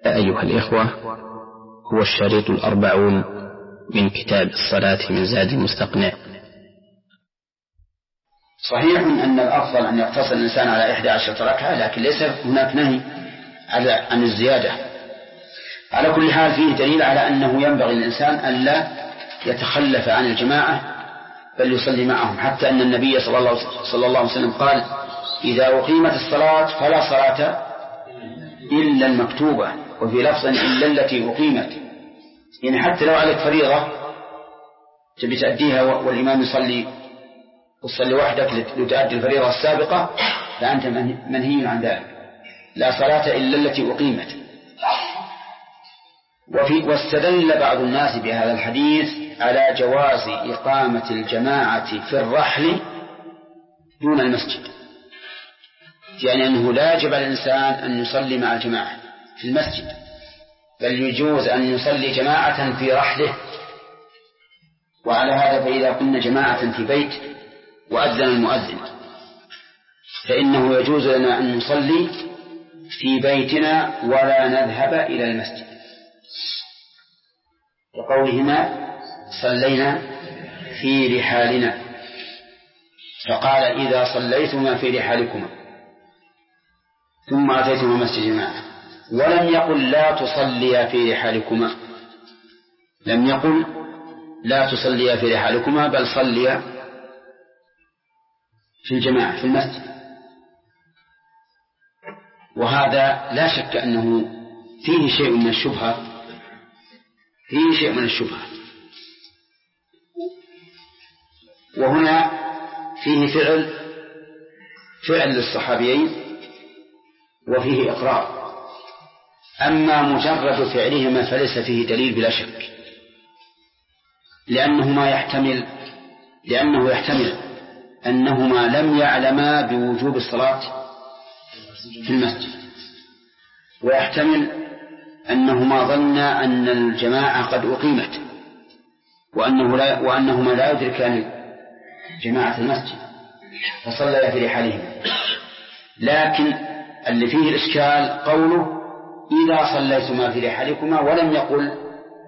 أيها الإخوة، هو الشريط 40 من كتاب الصلاة من زاد المستقنع. صحيح أن الأفضل أن يقتصر الإنسان على 11 ركعة، لكن ليس هناك نهي عن الزيادة. على كل حال فيه دليل على أنه ينبغي للإنسان ألا يتخلف عن الجماعة بل يصلي معهم، حتى أن النبي صلى الله عليه وسلم قال: إذا أقيمت الصلاة فلا صلاة إلا المكتوبة، وفي لفظ إلا التي أقيمت. يعني حتى لو عليك فريضة تبي تأديها والإمام يصلي وحدك لتؤدي الفريضة السابقة، فأنت منهي عن ذلك. لا صلاة إلا التي أقيمت. واستدل بعض الناس بهذا الحديث على جواز إقامة الجماعة في الرحل دون المسجد، يعني أنه لا يجب على الإنسان أن يصلي مع الجماعة في المسجد، بل يجوز أن يصلي جماعة في رحله. وعلى هذا فإذا كنا جماعة في بيت وأذن المؤذن فإنه يجوز لنا أن نصلي في بيتنا ولا نذهب إلى المسجد، وقولهما صلينا في رحالنا، فقال: إذا صليتما في رحالكما ثم أتيتما مسجد جماعة. ولم يقل لا تصليا في رحالكما، لم يقل لا تصليا في رحالكما، بل صليا في الجماعة في المسجد. وهذا لا شك أنه فيه شيء من الشبهة، وهنا فيه فعل للصحابيين وفيه إقرار. أما مجرد فعلهما فليس فيه دليل بلا شك، لأنه يحتمل أنهما لم يعلما بوجوب الصلاة في المسجد، ويحتمل أنهما ظنا أن الجماعة قد أقيمت وأنهما لا يدركان جماعة المسجد فصليا في رحالهما. لكن اللي فيه الإشكال قوله: إذا صليتما في رحالكما، ولم يقل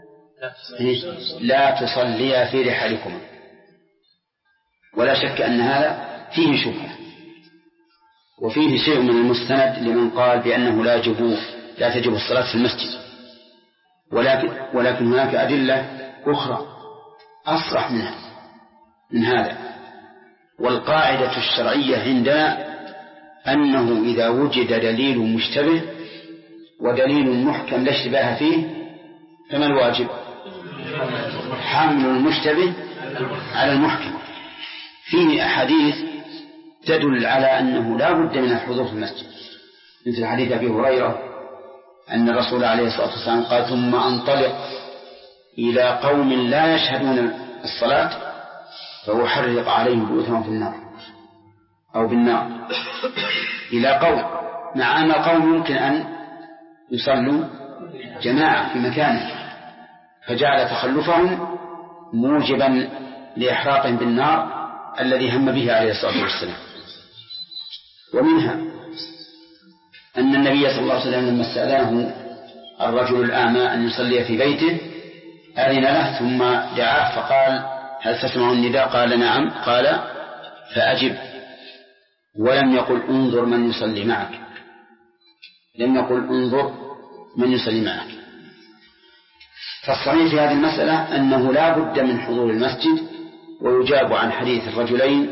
لا تصليا في رحالكما. ولا شك أن هذا فيه شبهة، وفيه شيء من المستند لمن قال بأنه لا تجب الصلاة في المسجد. ولكن هناك أدلة أخرى أصرح من هذا. والقاعدة الشرعية عندنا أنه إذا وجد دليل مشتبه ودليل محكم لا اشتباه فيه فما الواجب؟ حمل المشتبه على المحكم. فيه أحاديث تدل على أنه لا بد من الحضور في المسجد، مثل حديث أبي هريرة أن الرسول عليه الصلاة والسلام قال: ثم أنطلق إلى قوم لا يشهدون الصلاة فأحرق عليهم بيوتهم في النار أو بالنار. إلى قوم، مع أن القوم يمكن أن يصلوا جماعة في مكانه، فجعل تخلفهم موجبا لإحراقهم بالنار الذي هم به عليه الصلاة والسلام. ومنها أن النبي صلى الله عليه وسلم لما استأذنه الرجل الأعمى أن يصلي في بيته أذن له، ثم دعاه فقال: هل تسمع النداء؟ قال: نعم. قال: فأجب. ولم يقل: انظر من يصلي معك. لم يقل: انظر من يصلي معك. فالصحيح في هذه المسألة أنه لا بد من حضور المسجد، ويجاب عن حديث الرجلين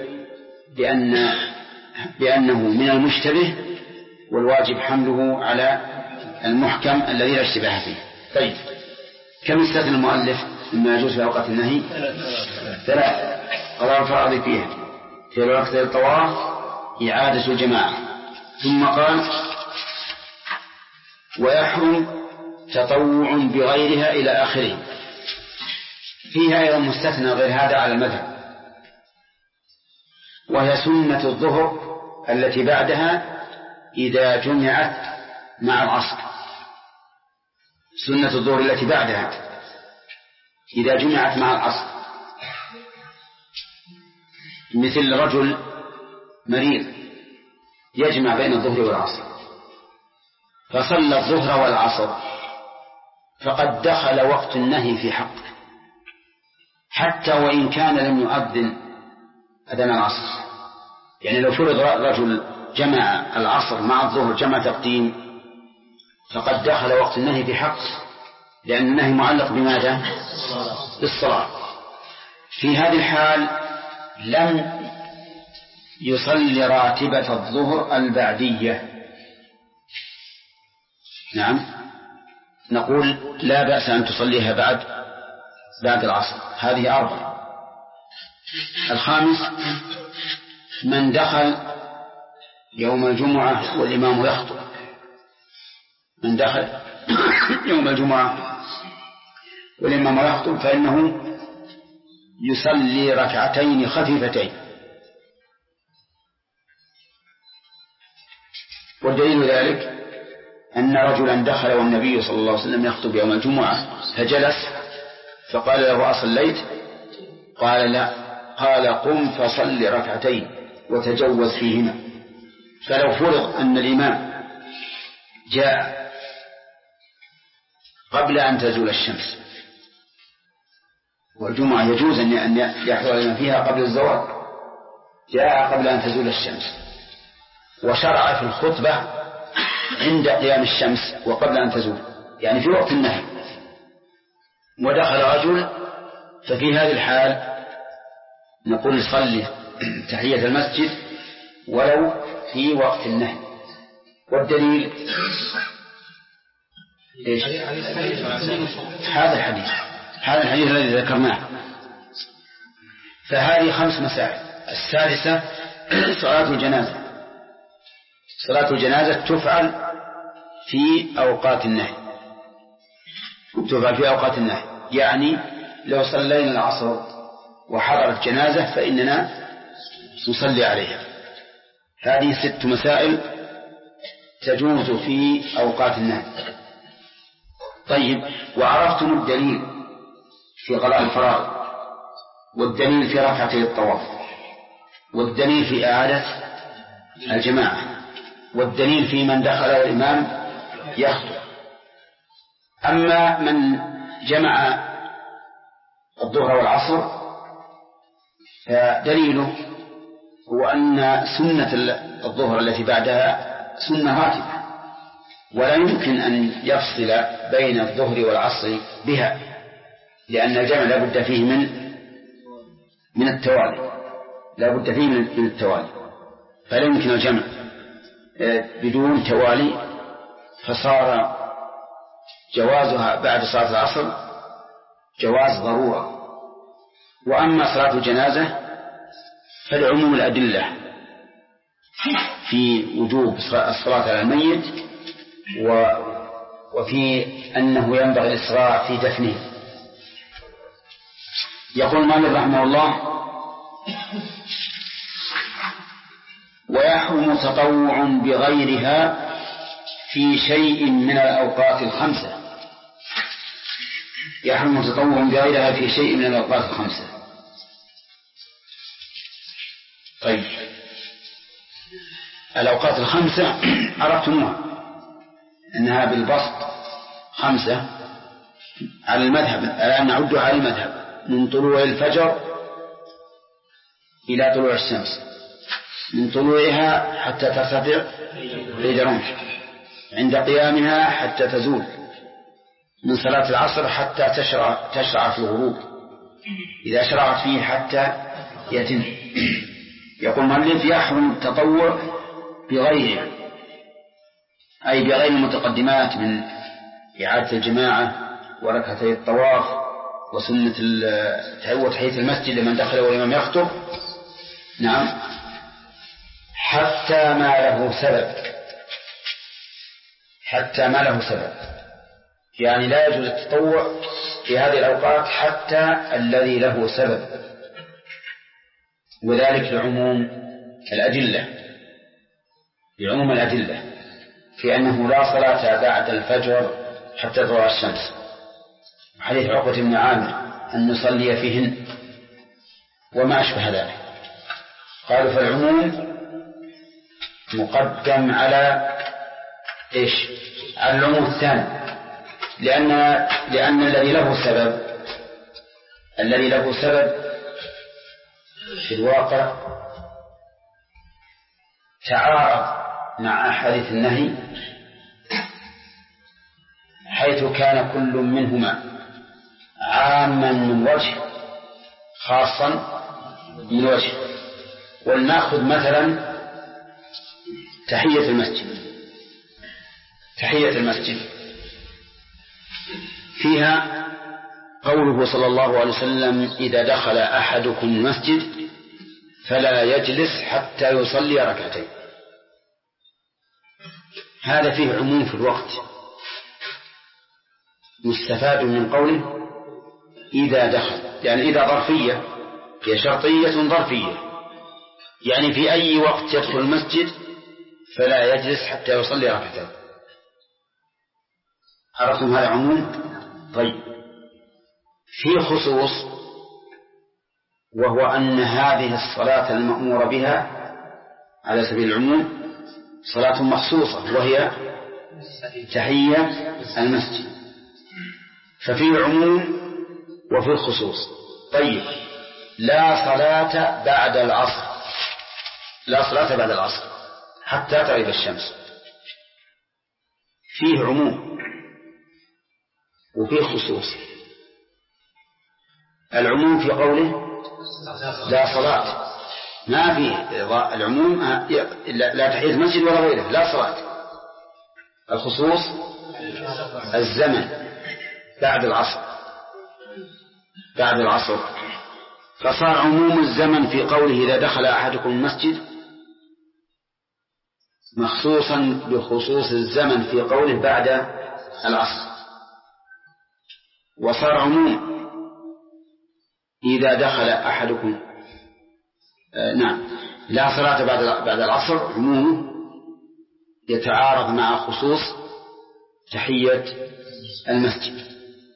بأنه من المشتبه، والواجب حمله على المحكم الذي لا اشتباه فيه. طيب، كم استثنى المؤلف مما يجوز في أوقات النهي؟ 3. قضاء الفرائض فيها في وقت الطواف إعادة الجماعة. ثم قال: ويحرم تطوع بغيرها إلى آخره. فيها أيضا مستثنى غير هذا على المذهب، وهي سنة الظهر التي بعدها إذا جمعت مع العصر. سنة الظهر التي بعدها إذا جمعت مع العصر، مثل رجل مريض يجمع بين الظهر والعصر، فصلى الظهر والعصر فقد دخل وقت النهي في حقه، حتى وإن كان لم يؤذن أذان العصر. يعني لو فرض رجل جمع العصر مع الظهر جمع تقديم، فقد دخل وقت النهي في حقه، لأن النهي معلق بماذا؟ بالصلاة. في هذه الحال لم يصلي راتبة الظهر البعدية. نعم، نقول لا بأس أن تصليها بعد العصر. هذه 4. الخامس: من دخل يوم الجمعة والإمام يخطب. من دخل يوم الجمعة والإمام يخطب فإنه يصلي ركعتين خفيفتين. والدليل ذلك أن رجلا دخل والنبي صلى الله عليه وسلم يخطب يوم الجمعة فجلس، فقال له: أصليت؟ قال: لا. قال: قم فصل ركعتين وتجوز فيهما. فلو فرض أن الإمام جاء قبل أن تزول الشمس، والجمعة يجوز أن يحضر الإمام فيها قبل الزوال، جاء قبل أن تزول الشمس وشرع في الخطبة عند قيام الشمس وقبل أن تزول، يعني في وقت النهي، ودخل رجل، ففي هذه الحال نقول صلي تحية المسجد ولو في وقت النهي. والدليل إيش؟ هذا الحديث الذي ذكرناه. فهذه 5 مسائل. السادسة: صلاة الجنازة. صلاة الجنازة تفعل في أوقات النهي. يعني لو صلينا العصر وحضرت جنازة فإننا نصلي عليها. هذه 6 مسائل تجوز في أوقات النهي. طيب، وعرفتم الدليل في قضاء الفرائض، والدليل في ركعتي الطواف، والدليل في إعادة الجماعة، والدليل في من دخل والإمام يخطب. أما من جمع الظهر والعصر فدليله هو أن سنة الظهر التي بعدها سنة راتبة، ولا يمكن أن يفصل بين الظهر والعصر بها، لأن الجمع لا بد فيه من التوالي، فلا يمكن الجمع بدون توالي، فصار جوازها بعد صلاة العصر جواز ضرورة. وأما صلاة الجنازة فالعموم الأدلة في وجوب الصلاة على الميت وفي أنه ينبغي الإسراع في دفنه. يقول مالك رحمه الله: ويحرم تطوع بغيرها في شيء من الأوقات الخمسة. يحرم تطوع بغيرها في شيء من الأوقات الخمسة. طيب، الأوقات الخمسة عرفتموها أنها بالبسط 5 على المذهب، الآن نعدها على المذهب: من طلوع الفجر إلى طلوع الشمس، من طلوعها حتى ترتفع قيد رمح، عند قيامها حتى تزول، من صلاة العصر حتى تشرع في الغروب، إذا شرعت فيه حتى يتم. يقول مؤلف: يحرم التطوع بغيره، أي بغير المتقدمات من إعادة الجماعة وركعتي الطواف وسنة وتحية المسجد لمن دخل والإمام يخطب. نعم، حتى ما له سبب، يعني لا يجوز التطوع في هذه الأوقات حتى الذي له سبب، وذلك لعموم الأدلة في أنه لا صلاة بعد الفجر حتى تطلع الشمس، حديث عقبة بن عامر أن نصلي فيهن وما أشبه ذلك. قالوا فالعموم مقدم على إيش؟ على العموم الثاني، لأن الذي له سبب في الواقع تعارض مع أحاديث النهي، حيث كان كل منهما عاما من وجه خاصا من وجه. ولنأخذ مثلا تحية المسجد فيها قوله صلى الله عليه وسلم: إذا دخل أحدكم المسجد فلا يجلس حتى يصلي ركعتين. هذا فيه عموم في الوقت، مستفاد من قوله إذا دخل، يعني إذا ظرفية، هي شرطية ظرفية، يعني في أي وقت يدخل المسجد فلا يجلس حتى يصلي ركعتين. عرفتم هذا عموم؟ طيب، في خصوص، وهو أن هذه الصلاة المأمور بها على سبيل العموم صلاة مخصوصة، وهي تحية المسجد، ففي عموم وفي خصوص. طيب، لا صلاة بعد العصر حتى تغيب الشمس، فيه عموم وفيه خصوص. العموم في قوله لا صلاة، ما فيه العموم لا تحية المسجد ولا غيره، لا صلاة. الخصوص الزمن بعد العصر، فصار عموم الزمن في قوله إذا دخل أحدكم المسجد مخصوصا بخصوص الزمن في قوله بعد العصر. وصار عموم إذا دخل أحدكم لا صلاة بعد العصر، عموم يتعارض مع خصوص تحية المسجد،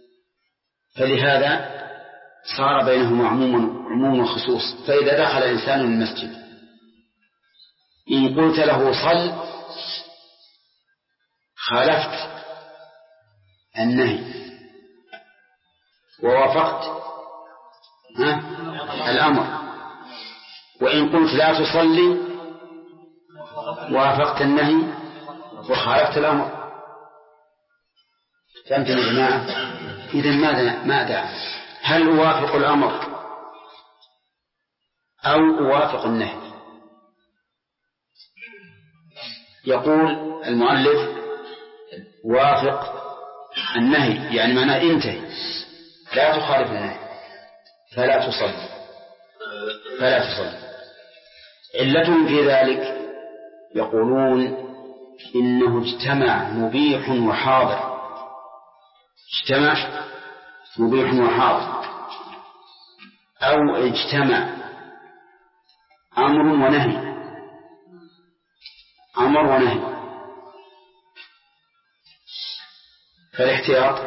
فلهذا صار بينهما عموم وخصوص. فإذا دخل إنسان المسجد إن قلت له صل خالفت النهي ووافقت الأمر، وإن قلت لا تصلي وافقت النهي وخالفت الأمر. فهمتم يا جماعة؟ إذن ماذا؟ هل أوافق الأمر أو أوافق النهي؟ يقول المؤلف وافق النهي، يعني معناه انتهي، لا تخالف النهي، فلا تصلي. علتهم في ذلك يقولون إنه اجتمع مبيح وحاضر، أو اجتمع أمر ونهي. فالاحتياط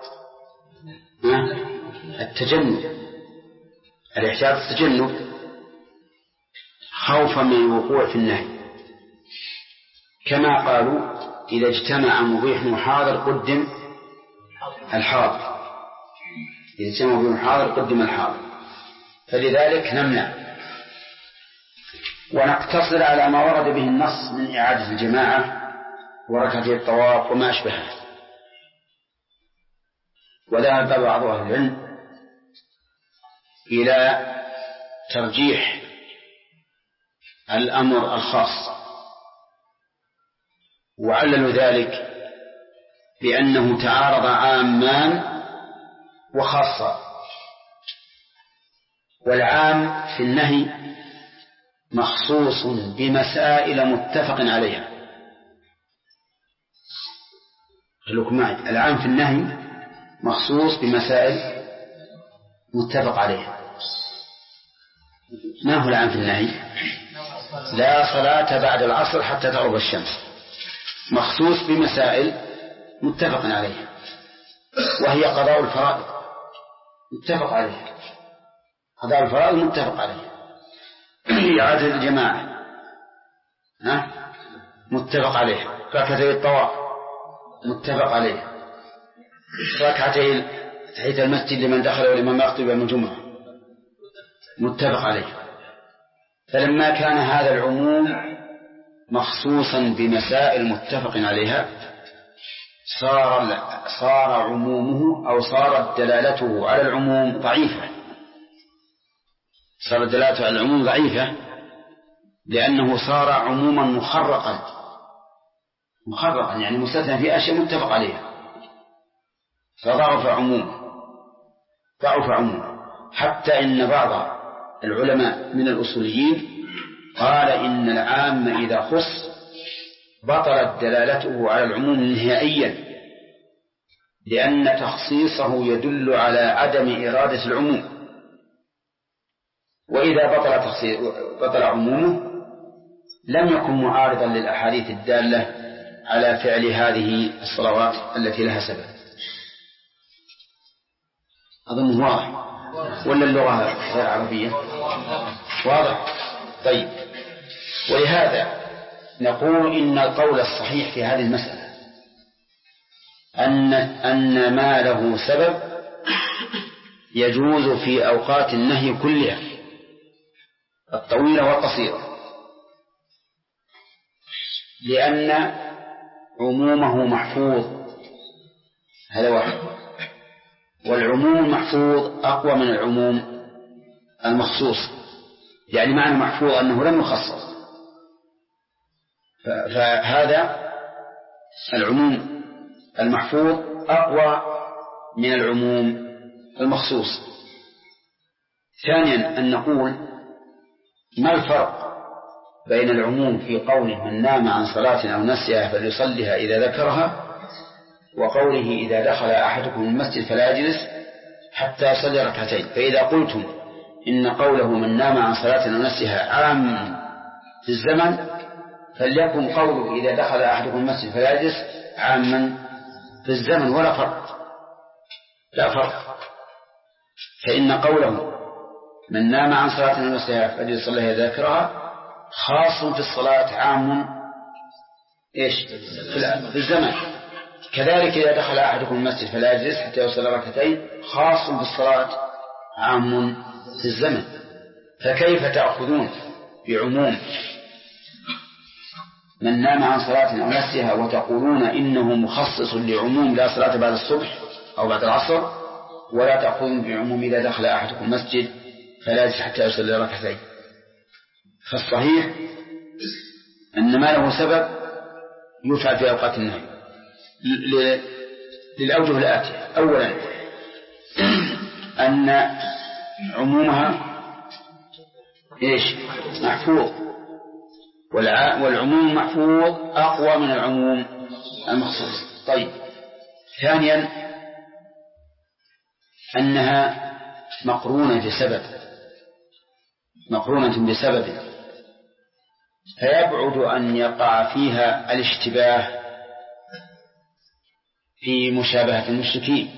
التجنب خوفا من الوقوع في النهي، كما قالوا إذا اجتمع مبيح وحاضر قدم الحاضر، فلذلك نمنع ونقتصر على ما ورد به النص من إعادة الجماعة وركعتي الطواف وما أشبهه. وذهب بعض أهل العلم إلى ترجيح الأمر الخاص، وعللوا ذلك بأنه تعارض عامان وخاصة، والعام في النهي مخصوص بمسائل متفق عليها. العام في النهي مخصوص بمسائل متفق عليها. ما هو العام في النهي؟ لا صلاة بعد العصر حتى تغرب الشمس، مخصوص بمسائل متفق عليها، وهي قضاء الفرائض متفق عليها، إعادة الجماعة متفق عليها، ركعتي الطواف متفق عليها، ركعتي تحية المسجد لمن دخل ولمن يخطب يوم الجمعة متفق عليه. فلما كان هذا العموم مخصوصا بمسائل متفق عليها صار عمومه أو صارت دلالته على العموم ضعيفة. صارت دلالته على العموم ضعيفة لأنه صار عموما مخرقا يعني مستثنى في أشياء متفق عليها، فضعف عموما حتى إن بعض العلماء من الأصوليين قال إن العام إذا خص بطلت دلالته على العموم نهائيا، لأن تخصيصه يدل على عدم إرادة العموم، وإذا بطل عمومه لم يكن معارضا للأحاديث الدالة على فعل هذه الصلوات التي لها سبب. أظن واضح ولا اللغة غير عربية؟ واضح. طيب، ولهذا نقول إن القول الصحيح في هذه المسألة أن ما له سبب يجوز في أوقات النهي كلها الطويلة والقصيرة، لأن عمومه محفوظ. هذا واحد. والعموم المحفوظ أقوى من العموم المخصوص، يعني معنى محفوظ أنه لم يخصص، فهذا العموم المحفوظ أقوى من العموم المخصوص. ثانيا أن نقول ما الفرق بين العموم في قوله من نام عن صلاة أو نسيها فليصلها إذا ذكرها، وقوله إذا دخل أحدكم المسجد فلا يجلس حتى يصلي ركعتين. فإذا قلتم إن قوله من نام عن صلاة أو نسيها عام في الزمن، فليكن قوله إذا دخل أحدكم المسجد فلا يجلس عاما في الزمن، ولا فرق. لا فرق. فإن قوله من نام عن صلاة أو نسيها فليصلها إذا ذكرها خاص في الصلاة، عام في الزمن. كذلك إذا دخل أحدكم المسجد فلا يجلس حتى يصلي ركعتين خاص في الصلاة، عام في الزمن. فكيف تأخذون بعموم من نام عن صلاة أو نسيها وتقولون إنه مخصص لعموم لا صلاة بعد الصبح أو بعد العصر، ولا تأخذون بعموم إذا دخل أحدكم المسجد فلا يجلس حتى يصلي ركعتين؟ فالصحيح أن ما له سبب يفعل في أوقات النهي للأوجه الآتية. أولا أن عمومها محفوظ، والعموم محفوظ أقوى من العموم المخصوص. طيب، ثانيا أنها مقرونة بسبب فيبعد أن يقع فيها الاشتباه في مشابهة المشركين،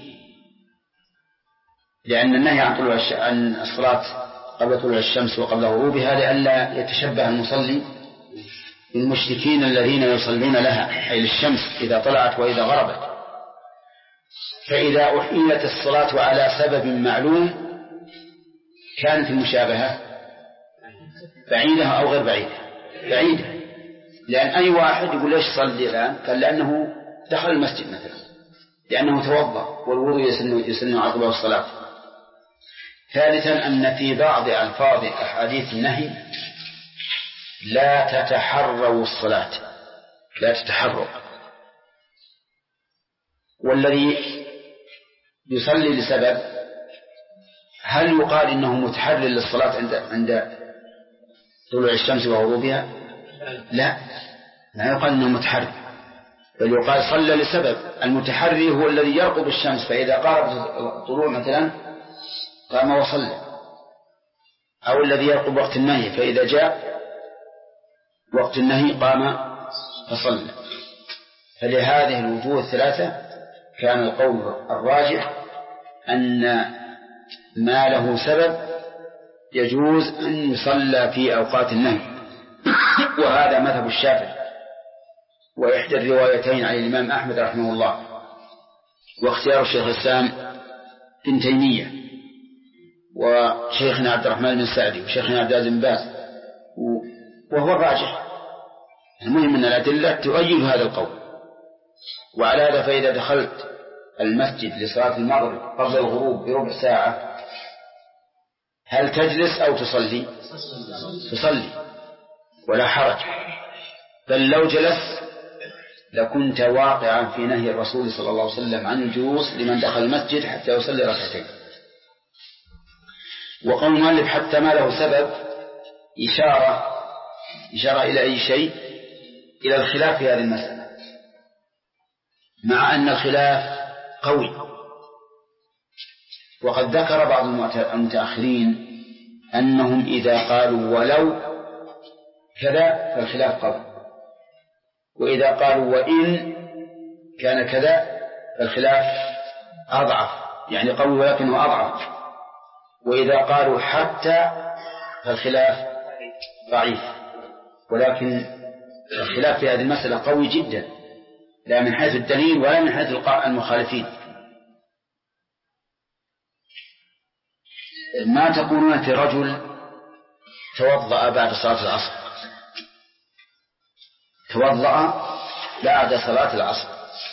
لأن النهي عن الصلاة قبل طلوع الشمس وقبل غروبها لئلا يتشبه المصلي بالمشركين الذين يصلون لها، أي للشمس إذا طلعت وإذا غربت. فإذا أحيلت الصلاة على سبب معلوم كانت المشابهة بعيدة أو غير بعيدة، لأن أي واحد يقول ليش صلي الآن؟ قال لأنه دخل المسجد مثلا، لأنه توضأ والوضوء يسن عقبه الصلاة. ثالثا أن في بعض ألفاظ أحاديث النهي لا تتحروا الصلاة، لا تتحروا، والذي يصلي لسبب هل يقال إنه متحرر للصلاة عند طلوع الشمس وغروبها؟ لا يقال إنه متحرر، بل يقال صلى لسبب. المتحري هو الذي يرقب الشمس، فإذا قاربت الطلوع مثلا قام وصلى، أو الذي يرقب وقت النهي فإذا جاء وقت النهي قام فصلى. فلهذه الوجوه الثلاثة كان القول الراجح أن ما له سبب يجوز أن يصلى في أوقات النهي، وهذا مذهب الشافعي وإحدى الروايتين عن الإمام أحمد رحمه الله. واختيار الشيخ الإسلام ابن تيمية وشيخنا عبد الرحمن بن سعدي وشيخنا عبد العزيز بن باز وهو الراجح. المهم أن الأدلة تؤيد هذا القول. وعلى هذا فإذا دخلت المسجد لصلاة المغرب قبل الغروب بربع ساعة هل تجلس أو تصلي؟ تصلي ولا حرج، بل لو جلست لكنت واقعا في نهي الرسول صلى الله عليه وسلم عن الجلوس لمن دخل المسجد حتى يصلي ركعتين. وقول المؤلف حتى ما له سبب إشارة إلى أي شيء؟ إلى الخلاف في هذه المسألة، مع أن الخلاف قوي. وقد ذكر بعض المتأخرين أنهم إذا قالوا ولو كذا فالخلاف قوي، وإذا قالوا وإن كان كذا فالخلاف أضعف، يعني قوي ولكنه أضعف. وإذا قالوا حتى فالخلاف ضعيف، ولكن الخلاف في هذه المسألة قوي جدا، لا من حيث الدليل ولا من حيث المخالفين. ما تقولون في رجل توضأ بعد صلاة العصر، توضأ بعد صلاة العصر،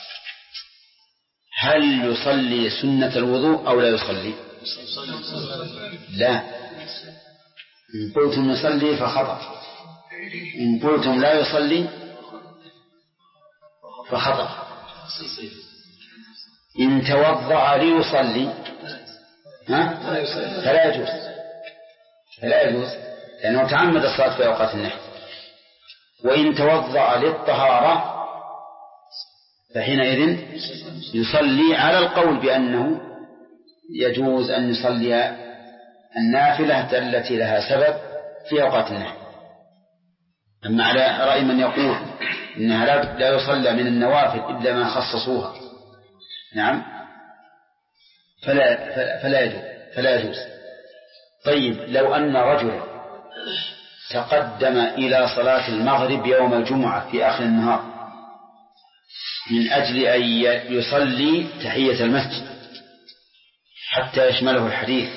هل يصلي سنة الوضوء أو لا يصلي؟ لا. إن قلتم يصلي فخطأ، إن قلتم لا يصلي فخطأ. إن توضأ ليصلي فلا يجوز لأنه تعمد الصلاة في أوقات النهي. وإن توضأ للطهارة فحينئذ يصلي على القول بأنه يجوز أن يصلي النافلة التي لها سبب في أوقات النهي. أما على رأي من يقول إنها لا يصلى من النوافل إلا ما خصصوها، نعم، فلا يجوز. طيب لو أن رجلا تقدم إلى صلاة المغرب يوم الجمعة في آخر النهار من أجل أن يصلي تحية المسجد حتى يشمله الحديث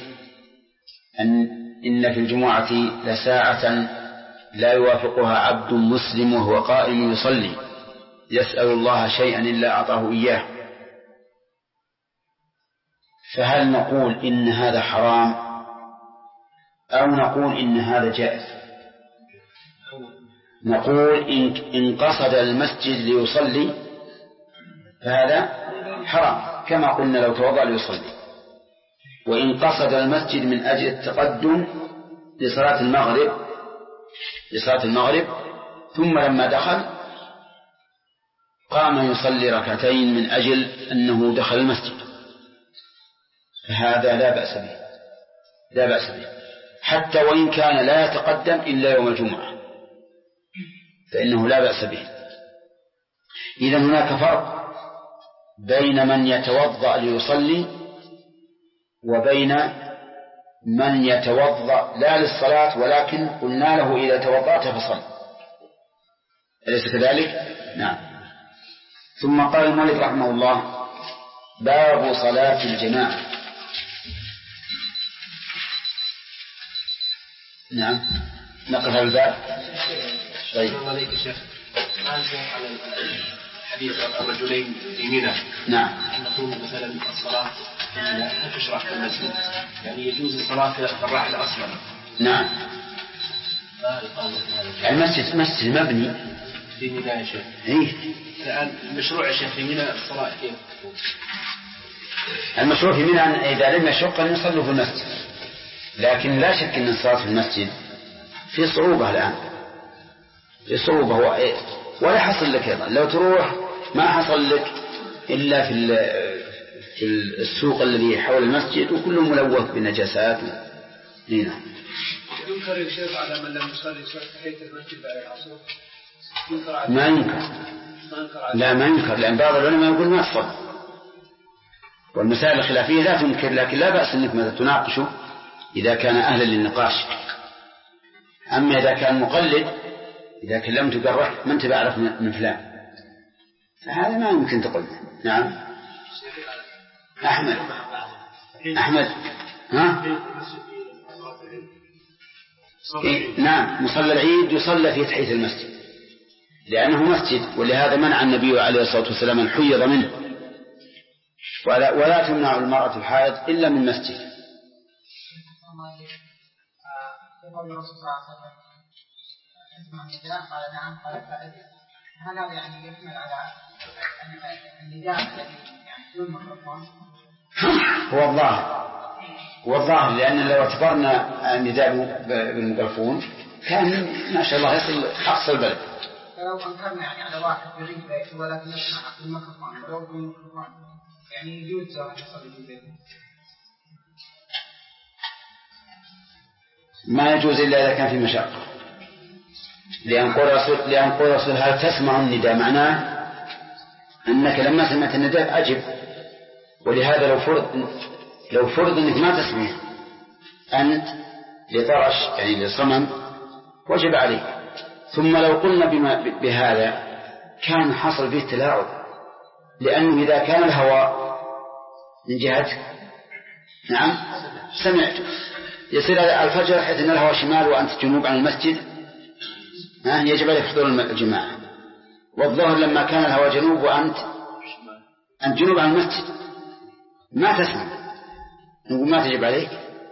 إن في الجمعة لساعة لا يوافقها عبد مسلم وهو قائم يصلي يسأل الله شيئا إلا أعطاه إياه، فهل نقول إن هذا حرام أو نقول إن هذا جائز؟ نقول إن قصد المسجد ليصلي فهذا حرام كما قلنا لو توضأ ليصلي. وإن قصد المسجد من أجل التقدم لصلاة المغرب ثم لما دخل قام يصلي ركعتين من أجل أنه دخل المسجد فهذا لا بأس به حتى وإن كان لا يتقدم إلا يوم الجمعة فإنه لا بأس به. إذن هناك فرق بين من يتوضأ ليصلي وبين من يتوضأ لا للصلاة ولكن قلنا له إذا توضأت فصل، أليس كذلك؟ نعم. ثم قال المؤلف رحمه الله باب صلاة الجماعة. نعم نقف على الباب. طيب عليك شيخ على حديث الرجلين في منى. نعم. نقول مثلا الصلاة في منى لا تشرع في المسجد، يعني يجوز الصلاة في الراحل أصلا. نعم. المسجد مبني في منى يا شيخ. إيه. الآن المشروع يا شيخ في منى الصلاة كيف؟ المشروع في منى إذا لم يشق أن يصلوا في المسجد، لكن لا شك أن الصلاة في المسجد في صعوبة الآن، في صعوبة ولا حصل لك أيضا لو تروح ما حصل لك إلا في السوق الذي حول المسجد وكله ملوث بنجاسات. هنا ينكر الشيخ على من لم يصلي تحية المسجد بعد العصر؟ ما ينكر، لا ما ينكر، لأن بعض العلماء يقول ما تصلي، والمسائل الخلافية لا تنكر، لكن لا بأس أنك ماذا تناقشه إذا كان أهلا للنقاش. أما إذا كان مقلد، إذا كلمت قرح ما أنت بعرف من فلان، فهذا ما يمكن تقول. نعم. أحمد ها؟ نعم، مصلى العيد يصلى في تحية المسجد لأنه مسجد، ولهذا منع النبي عليه الصلاة والسلام الحيض منه، ولا تمنع المرأة الحائض إلا من مسجد. هذا يعني يشمل على النداء الذي دون ميكروفون؟ هو الظاهر لأن لو اعتبرنا النداء بالميكروفون كان ما شاء الله يصل أقصى البلد. فلو أنكرنا يعني على واحد يريد بيته ولكن يسمع بالميكروفون ولو بالميكروفون يعني يجوز أن يصلي في بيته؟ ما يجوز إلا إذا كان في مشقة، لأن قول رسول هل تسمع النداء معناه أنك لما سمعت النداء أجب، ولهذا لو فرض أنك ما تسمع أنت لطرش يعني لصمم وجب عليك. ثم لو قلنا بهذا كان حصل فيه تلاعب، لأنه إذا كان الهواء من جهتك نعم سمعت يصير الفجر حيث أن الهواء شمال وأنت جنوب عن المسجد يجب عليك حضور الجماعة، والظهر لما كان الهواء جنوب وأنت جنوب عن المسجد ما تسمع، نقول ما تجب عليك.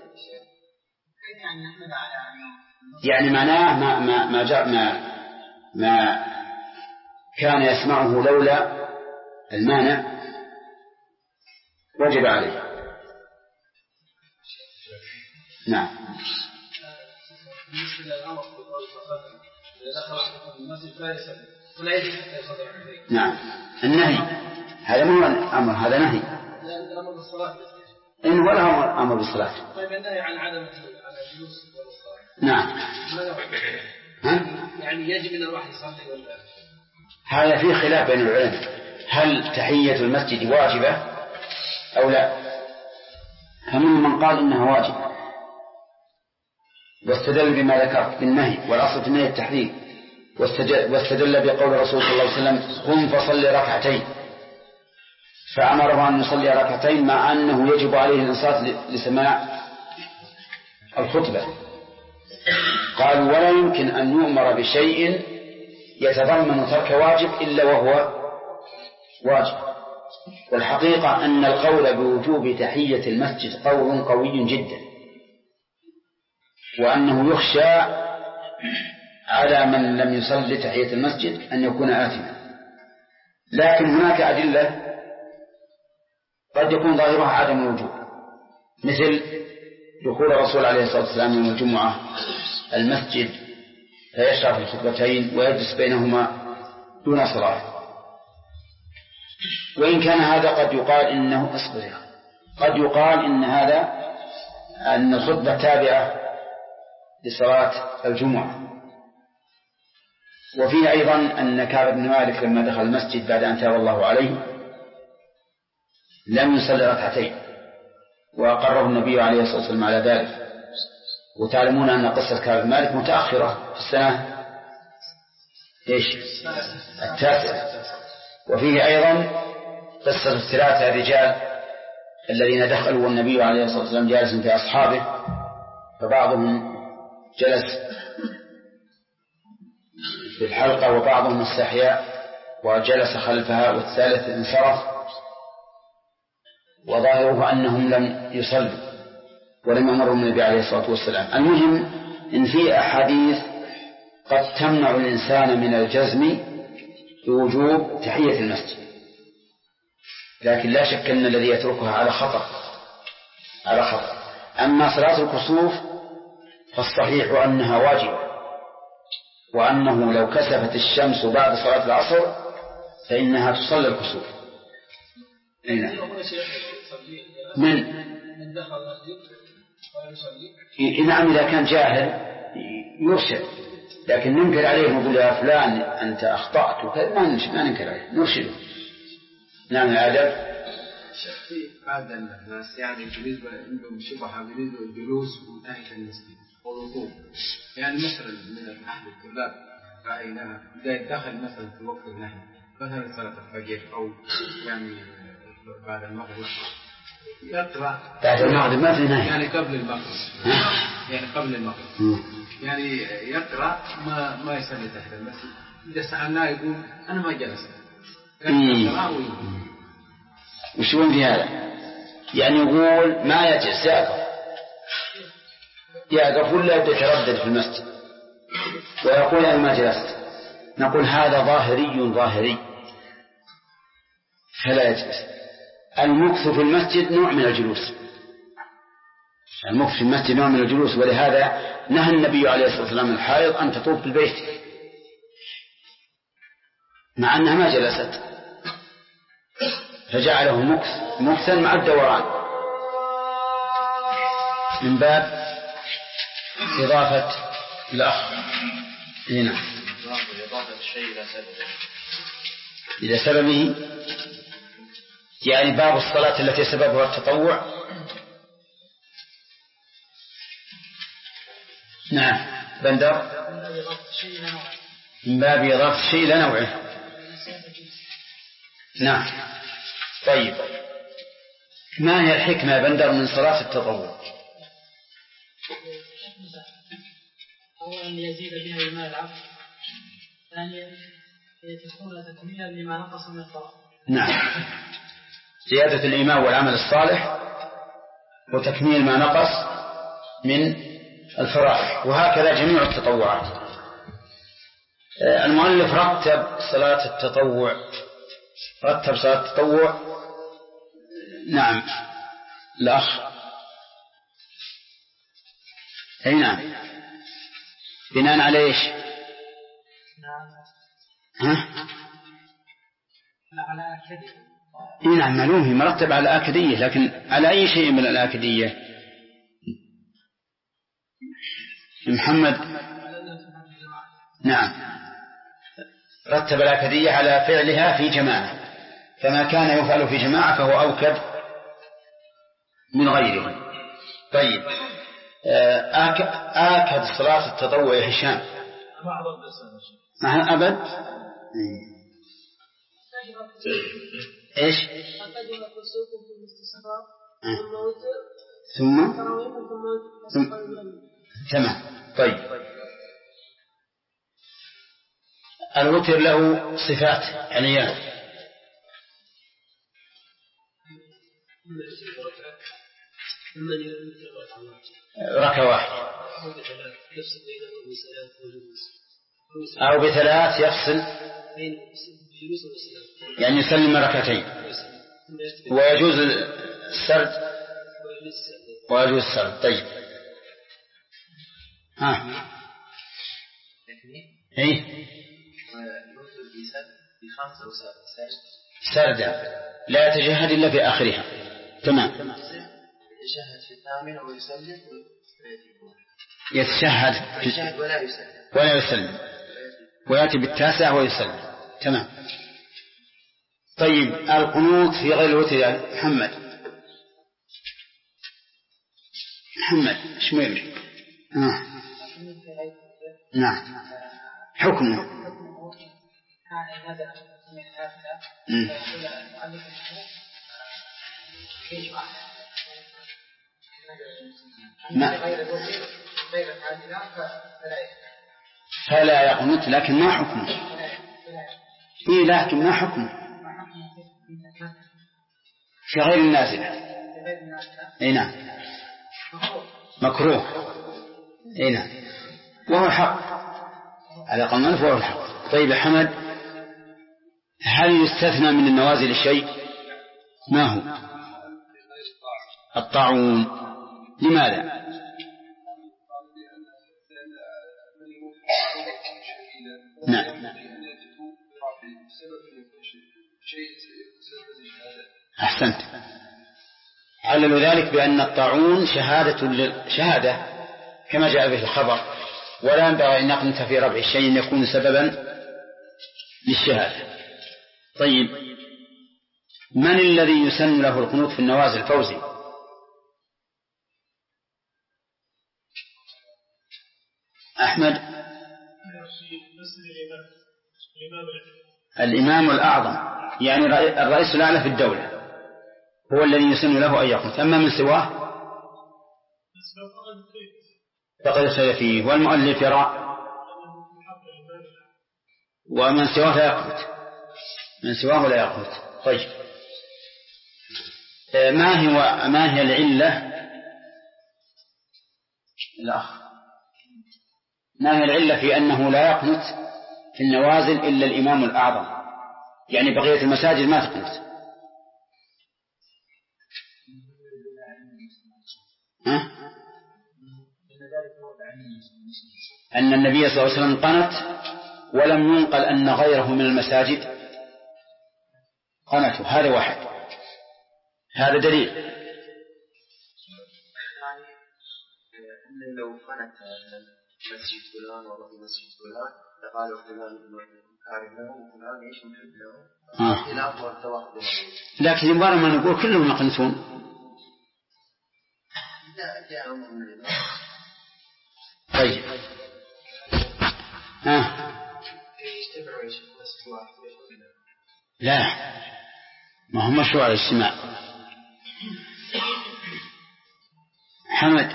يعني معناه ما كان يسمعه لولا المانع وجب عليه. نعم. نعم، النهي هذا مو أمر، هذا نهي. إن ولا أمر بالصلاة. طيب النهي عن عدم الجلوس والصلاة. نعم. يعني يجب أن الواحد يصلي ولا؟ هذا فيه خلاف بين العلماء، هل تحية المسجد واجبة أو لا؟ فمن من قال إنها واجبة واستدل بما ذكرت بالنهي، والأصل في النهي التحريم، واستدل بقول الرسول صلى الله عليه وسلم قم فصلي ركعتين، فأمره أن يصلي ركعتين مع أنه يجب عليه الإنصات لسماع الخطبة. قالوا ولا يمكن أن يؤمر بشيء يتضمن ترك واجب إلا وهو واجب. والحقيقة أن القول بوجوب تحية المسجد قول قوي جدا، وأنه يخشى على من لم يصلي تحية المسجد أن يكون آثما. لكن هناك أدلة قد يكون ظاهرها عدم الوجوب، مثل دخول الرسول عليه الصلاة والسلام يوم الجمعة المسجد فيشرع في الخطبتين ويجلس بينهما دون صلاة. وإن كان هذا قد يقال إنه قد يقال إن هذا أن الخطبة تابعة لصلاة الجمعة. وفيه أيضا أن كعب بن مالك لما دخل المسجد بعد أن تاب الله عليه لم يصلي ركعتين، وأقره النبي عليه الصلاة والسلام على ذلك. وتعلمون أن قصة كعب بن مالك متأخرة في السنة التاسعة. وفيه أيضا قصة الثلاثة الرجال الذين دخلوا والنبي عليه الصلاة والسلام جالس في أصحابه، فبعضهم جلس في الحلقة وبعضهم استحيا وجلس خلفها، والثالث انصرف، وظاهره أنهم لم يصلوا ولم يأمرهم النبي عليه الصلاة والسلام. المهم إن في أحاديث قد تمنع الإنسان من الجزم بوجوب تحية المسجد، لكن لا شك أن الذي يتركها على خطأ. أما صلاة الكسوف فالصحيح أنها واجبة، وأنه لو كسفت الشمس بعد صلاة العصر فإنها تصلي الكسوف. من دخل المسجد نعم، إذا كان جاهل يرشد، لكن ننكر عليه نقول يا فلان أنت أخطأت وكذا، ما ننكر عليه، نرشده. نعم العادة في بعض الناس يعني بالنسبة عندهم شبهة بالنسبة للجلوس وتحية المسجد والوقوف. يعني مثلا من أحد الطلاب رأيناها إذا دخل مثلا في وقت النهي مثلا صلاة الفجر أو يعني بعد المغرب يقرأ بعد المغرب ما في نهي يعني قبل المغرب يعني قبل المغرب يعني يقرأ ما يصلي تحت المسجد. إذا سألناه يقول أنا ما جلست. وش يقول في هذا؟ يعني يقول ما يجلس يقف ولا يتردد في المسجد ويقول أنا ما جلست. نقول هذا ظاهري فلا يجلس. المكث في المسجد نوع من الجلوس. المكث في المسجد نوع من الجلوس، ولهذا نهى النبي عليه الصلاة والسلام الحائض أن تطوف بالبيت مع أنها ما جلست، فجعله مكثا مع الدوران من باب إضافة الأخ هنا إضافة الشيء إلى سببه. إلى سببه يعني باب الصلاة التي سببها التطوع. نعم بندر من باب إضافة الشيء إلى نوعه. نعم طيب ما هي الحكمة بندر من صلاة التطوع؟ أولا يزيد بها إيمان العبد، ثانيا تكون تكميلا لما نقص من الطاعة. نعم زيادة الإيمان والعمل الصالح وتكميل ما نقص من الفرائض، وهكذا جميع التطوعات. المؤلف رتب صلاة التطوع. نعم الأخ أي نعم بناء على إيش؟ على آكدية. نعم معلوم مرتب على آكدية، لكن على أي شيء من الآكدية؟ محمد نعم رتب الآكدية على فعلها في جماعة، فما كان يفعل في جماعة فهو أوكد من غيره. طيب آكد صلاة التطوع يا هشام مع أبد إيش ثم تمام. طيب الوتر له صفات عنيان. ركعة واحدة أو بثلاث يفصل يعني يسلم ركعتين ويجوز السرد. طيب إيه سردا لا يتجهد إلا في آخرها. تمام يتشهد في الثامن ويسلم يتشهد ولا يسلم ويأتي بالتاسع ويسلم. تمام. طيب القنوت في غير الوتر يا محمد ايش مهم؟ نعم حكمه فلا يقنط، لكن ما حكمه؟ لكن ما حكمه في غير النازلة؟ نعم مكروه. نعم وهو الحق على قول وهو الحق. طيب يا حمد هل يستثنى من النوازل شيء؟ ما هو؟ الطاعون. لماذا؟ نعم أحسنت. عللوا ذلك بأن الطاعون شهادة كما جاء به الخبر، ولا ينبغي أن نقنط في ربع الشيء يكون سببا للشهادة. طيب من الذي يسن له القنوت في النوازل؟ فوزي. أحمد الإمام الأعظم يعني الرئيس الأعلى في الدولة. هو الذي يسن له أن يقنت. أما من سواه فقد اختلف فيه، والمؤلف يرى ومن سواه لا يقنت، من سواه لا يقنت. طيب، ما هي العلة الأخ، ما هي العلة في أنه لا يقنت في النوازل إلا الإمام الأعظم، يعني بقية المساجد ما تقنت؟ أن النبي صلى الله عليه وسلم قنت، ولم ينقل أن غيره من المساجد قنتوا. هذا واحد، هذا دليل. لو قنت مسجد فلان ولا مسجد فلان لقالوا فلان كاره له وفلان ايش محب له خلاف والتوافق. لكن يبغى ما نقول كلهم يقنتون. طيب لا، ما هو مشروع الاجتماع. حمد،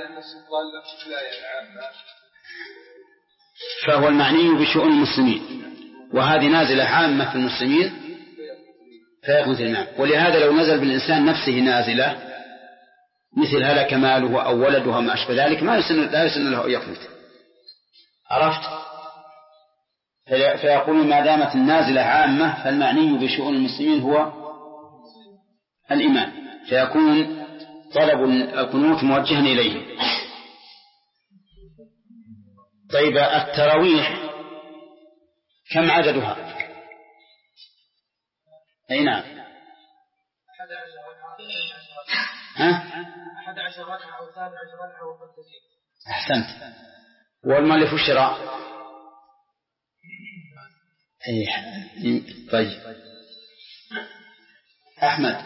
فهو المعني بشؤون المسلمين، وهذه نازلة عامة في المسلمين فيقنت الإمام. ولهذا لو نزل بالإنسان نفسه نازلة مثل هلك ماله أو ولده ما أشبه ذلك لا يسن له أن يقنت. عرفت؟ فيقول ما دامت النازلة عامة فالمعني بشؤون المسلمين هو الإمام، فيكون طلب القنوت موجها إليه. طيب، التراويح كم عددها؟ أي نعم، 11 ركعة أو 13 ركعة وقد تزيد. أحسنت. والمؤلف الشراء؟ طيب، أحمد،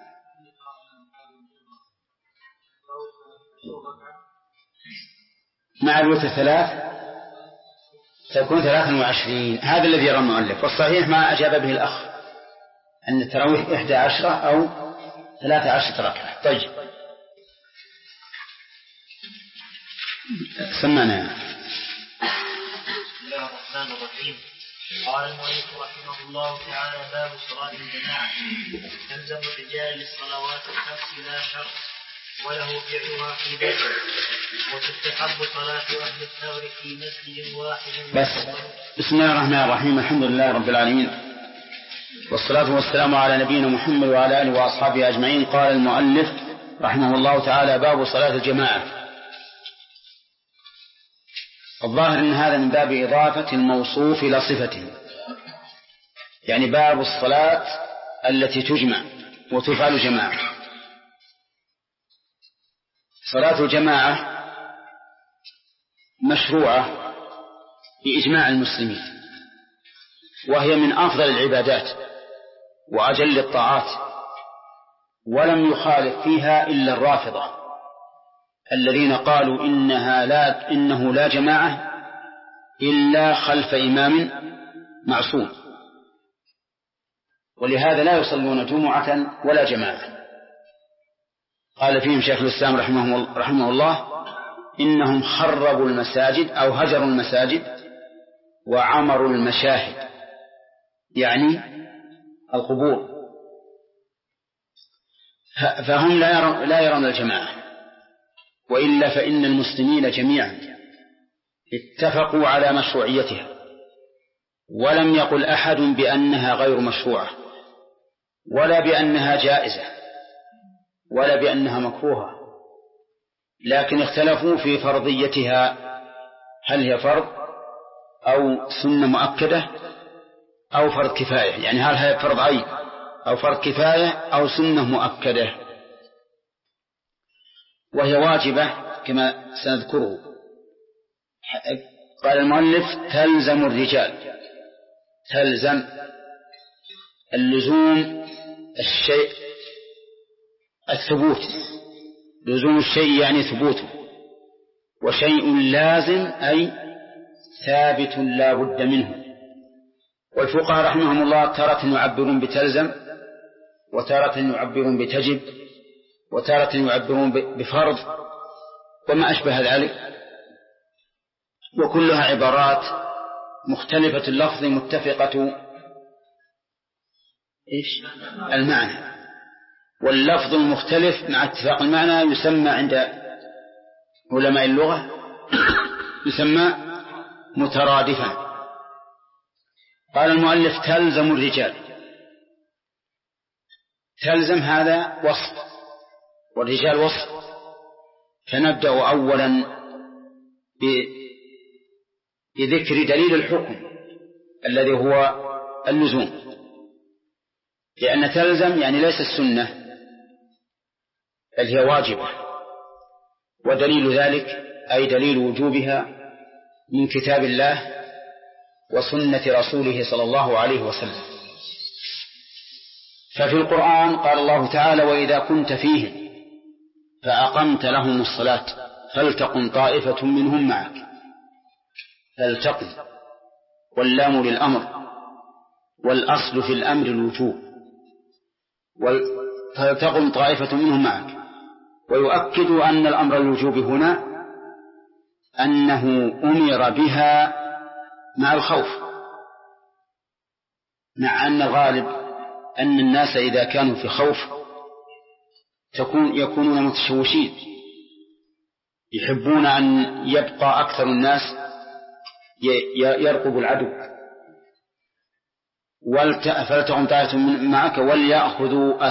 مع الوتر 3 تكون 23. هذا الذي يرى المؤلف، والصحيح ما أجاب به الأخ أن التراويح 11 أو 13 ركعة. طيب، سمعنا. بسم الله الرحمن الرحيم. قال المؤلف رحمه الله تعالى: باب صلاة الجماعة. تلزم الرجال للصلوات الخمس لا شرط، وله فعلها في بيته، وتستحب صلاة أهل الثغر في مسجد واحد. بس بسم الله الرحمن الرحيم. الحمد لله رب العالمين، والصلاة والسلام على نبينا محمد وعلى آله وأصحابه أجمعين. قال المؤلف رحمه الله تعالى: باب صلاة الجماعة. الظاهر أن هذا من باب إضافة الموصوف إلى صفته، يعني باب الصلاة التي تجمع وتفعل جماعة. صلاة الجماعة مشروعة بإجماع المسلمين، وهي من أفضل العبادات وأجل الطاعات، ولم يخالف فيها إلا الرافضة الذين قالوا إنه لا جماعة إلا خلف إمام معصوم، ولهذا لا يصلون جمعة ولا جماعة. قال فيهم شيخ الإسلام رحمه الله: إنهم خربوا المساجد أو هجروا المساجد وعمروا المشاهد، يعني القبور، فهم لا يرون الجماعة. وإلا فإن المسلمين جميعا اتفقوا على مشروعيتها، ولم يقل أحد بأنها غير مشروعة، ولا بأنها جائزة، ولا بأنها مكروهة، لكن اختلفوا في فرضيتها، هل هي فرض أو سنة مؤكدة أو فرض كفاية، يعني هل هي فرض عين أو فرض كفاية أو سنة مؤكدة. وهي واجبة كما سنذكره. قال المؤلف: تلزم الرجال. تلزم اللزوم الشيء الثبوت، لزوم الشيء يعني ثبوته، وشيء لازم أي ثابت لا بد منه. والفقهاء رحمهم الله تارة يعبرون بتلزم وتارة يعبرون بتجب، وتارة يعبرون بفرض وما أشبه ذلك، وكلها عبارات مختلفة اللفظ متفقة المعنى. واللفظ المختلف مع اتفاق المعنى يسمى عند علماء اللغة يسمى مترادفا. قال المؤلف تلزم الرجال. تلزم هذا وصف والرجال وصف. فنبدأ أولا بذكر دليل الحكم الذي هو اللزوم، لأن تلزم يعني ليس السنة بل هي واجبة، ودليل ذلك أي دليل وجوبها من كتاب الله وسنة رسوله صلى الله عليه وسلم. ففي القرآن قال الله تعالى وإذا كنت فيهم فأقمت لهم الصلاة فلتقم طائفة منهم معك. فلتقم واللام للأمر، والأصل في الأمر الوجوب، فلتقم طائفة منهم معك. ويؤكد أن الأمر الوجوب هنا أنه أمر بها مع الخوف، مع أن الغالب أن الناس إذا كانوا في خوف يكونون متشوشين، يحبون أن يبقى أكثر الناس يرقب العدو. فلتقم طائفة معك وليأخذوا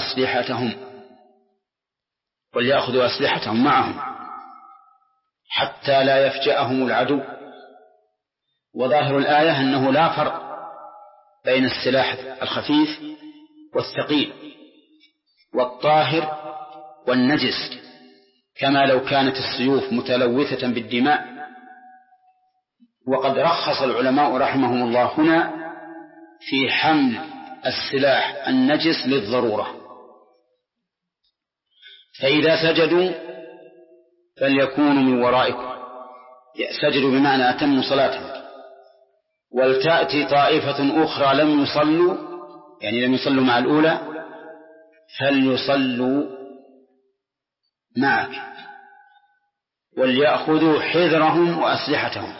أسلحتهم معهم حتى لا يفجأهم العدو. وظاهر الآية أنه لا فرق بين السلاح الخفيف والثقيل والطاهر والنجس، كما لو كانت السيوف متلوثة بالدماء. وقد رخص العلماء رحمهم الله هنا في حمل السلاح النجس للضرورة. فإذا سجدوا فليكونوا من ورائكم، سجدوا بمعنى أتموا صلاتهم. ولتأتي طائفة أخرى لم يصلوا، يعني لم يصلوا مع الأولى، فليصلوا معك وليأخذوا حذرهم وأسلحتهم.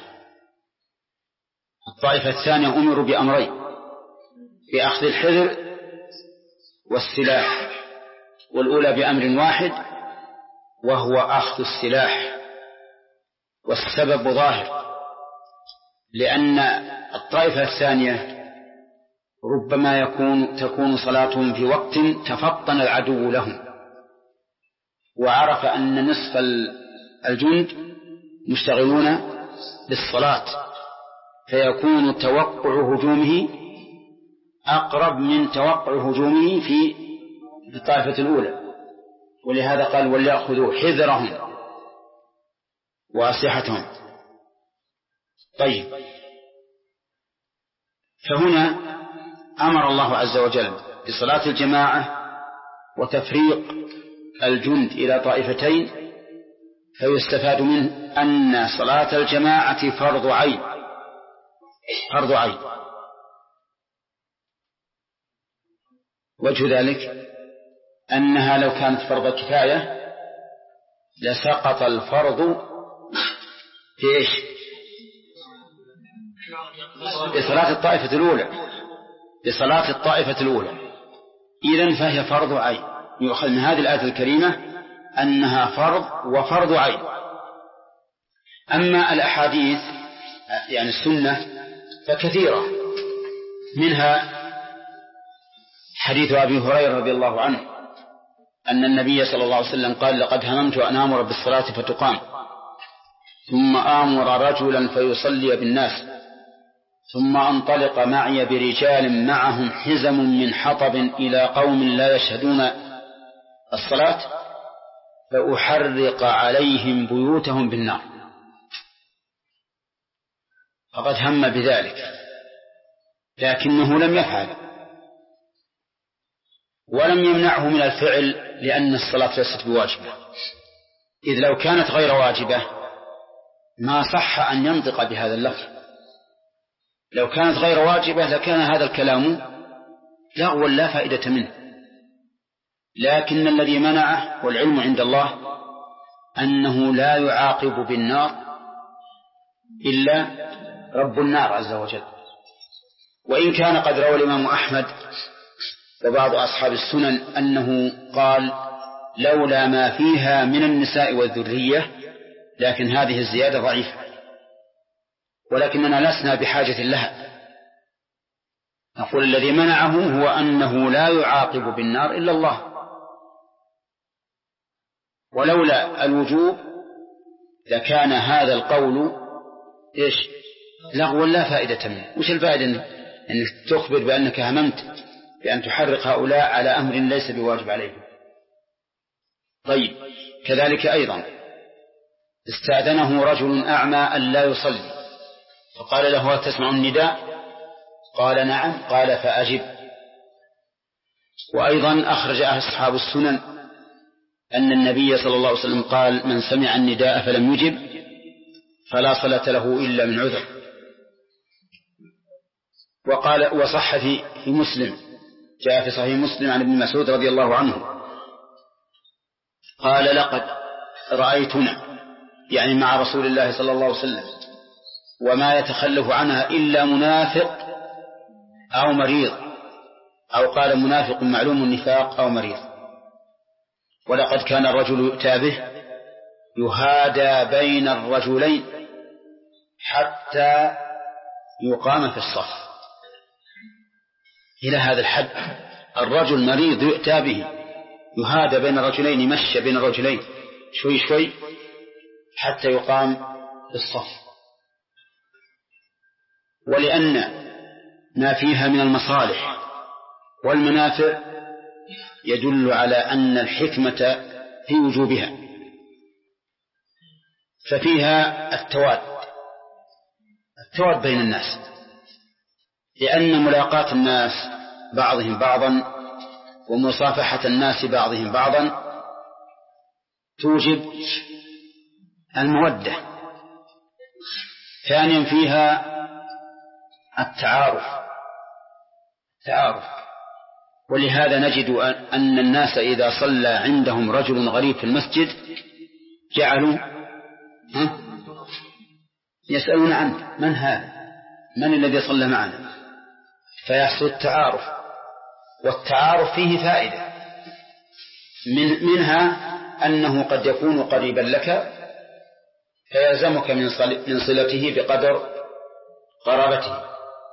الطائفة الثانية أمروا بأمرين، بأخذ الحذر والسلاح، والأولى بأمر واحد وهو أخذ السلاح. والسبب ظاهر، لأن الطائفة الثانية ربما تكون صلاتهم في وقت تفطن العدو لهم وعرف أن نصف الجند مشتغلون بالصلاة، فيكون توقع هجومه أقرب من توقع هجومه في الطائفة الأولى. ولهذا قال وليأخذوا حذرهم وأسلحتهم. طيب، فهنا أمر الله عز وجل بصلاة الجماعة وتفريق الجند إلى طائفتين، فيستفاد منه أن صلاة الجماعة فرض عين. وجه ذلك أنها لو كانت فرض كفاية لسقط الفرض في إيش؟ بصلاة الطائفة الأولى. إذن فهي فرض عين. يؤخذ من هذه الآية الكريمة أنها فرض وفرض عين. أما الأحاديث يعني السنة فكثيرة، منها حديث أبي هريرة رضي الله عنه أن النبي صلى الله عليه وسلم قال لقد هممت أن آمر بالصلاة فتقام ثم آمر رجلا فيصلي بالناس ثم أنطلق معي برجال معهم حزم من حطب إلى قوم لا يشهدون الصلاة فأحرق عليهم بيوتهم بالنار. فقد هم بذلك لكنه لم يفعل ولم يمنعه من الفعل، لأن الصلاة ليست بواجبة. إذ لو كانت غير واجبة ما صح أن ينطق بهذا اللفظ. لو كانت غير واجبة لكان هذا الكلام لغوا لا فائدة منه، لكن الذي منعه والعلم عند الله أنه لا يعاقب بالنار إلا رب النار عز وجل. وإن كان قد روى الإمام أحمد وبعض أصحاب السنن أنه قال لولا ما فيها من النساء والذرية، لكن هذه الزيادة ضعيفة، ولكننا لسنا بحاجة لها. نقول الذي منعه هو أنه لا يعاقب بالنار إلا الله، ولولا الوجوب لكان هذا القول لغوا لا فائدة منه. وش الفائدة أنك تخبر بأنك هممت بأن تحرق هؤلاء على أمر ليس بواجب عليهم؟ طيب، كذلك أيضا استأذنه رجل أعمى أن لا يصلي، فقال له هل تسمع النداء؟ قال نعم. قال فأجب. وأيضا أخرج أصحاب السنن أن النبي صلى الله عليه وسلم قال من سمع النداء فلم يجب فلا صلاة له إلا من عذر. وقال وصح في مسلم، جاء في صحيح مسلم عن ابن مسعود رضي الله عنه قال لقد رأيتنا، يعني مع رسول الله صلى الله عليه وسلم، وما يتخلف عنها إلا منافق أو مريض، أو قال منافق معلوم النفاق أو مريض. ولقد كان الرجل يؤتى به يهادى بين الرجلين حتى يقام في الصف. إلى هذا الحد الرجل مريض يؤتى به يهادى بين الرجلين، يمشى بين الرجلين شوي شوي حتى يقام في الصف. ولأن ما فيها من المصالح والمنافع يدل على أن الحكمة في وجوبها. ففيها التواد بين الناس، لأن ملاقاة الناس بعضهم بعضا ومصافحة الناس بعضهم بعضا توجب المودة. ثانيا فيها التعارف، ولهذا نجد أن الناس إذا صلى عندهم رجل غريب في المسجد جعلوا يسألون عنه من هذا، من الذي صلى معنا، فيحصل التعارف. والتعارف فيه فائدة، منها أنه قد يكون قريبا لك فيلزمك من صلته بقدر قرابته.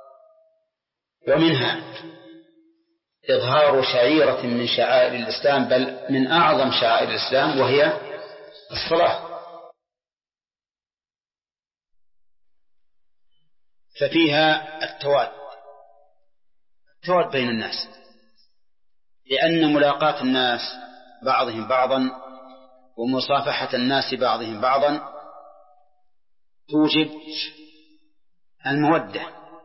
ومنها إظهار شعيرة من شعائر الإسلام، بل من أعظم شعائر الإسلام، وهي الصلاة. ففيها التواد بين الناس، لأن ملاقاة الناس بعضهم بعضا ومصافحة الناس بعضهم بعضا توجب المودة.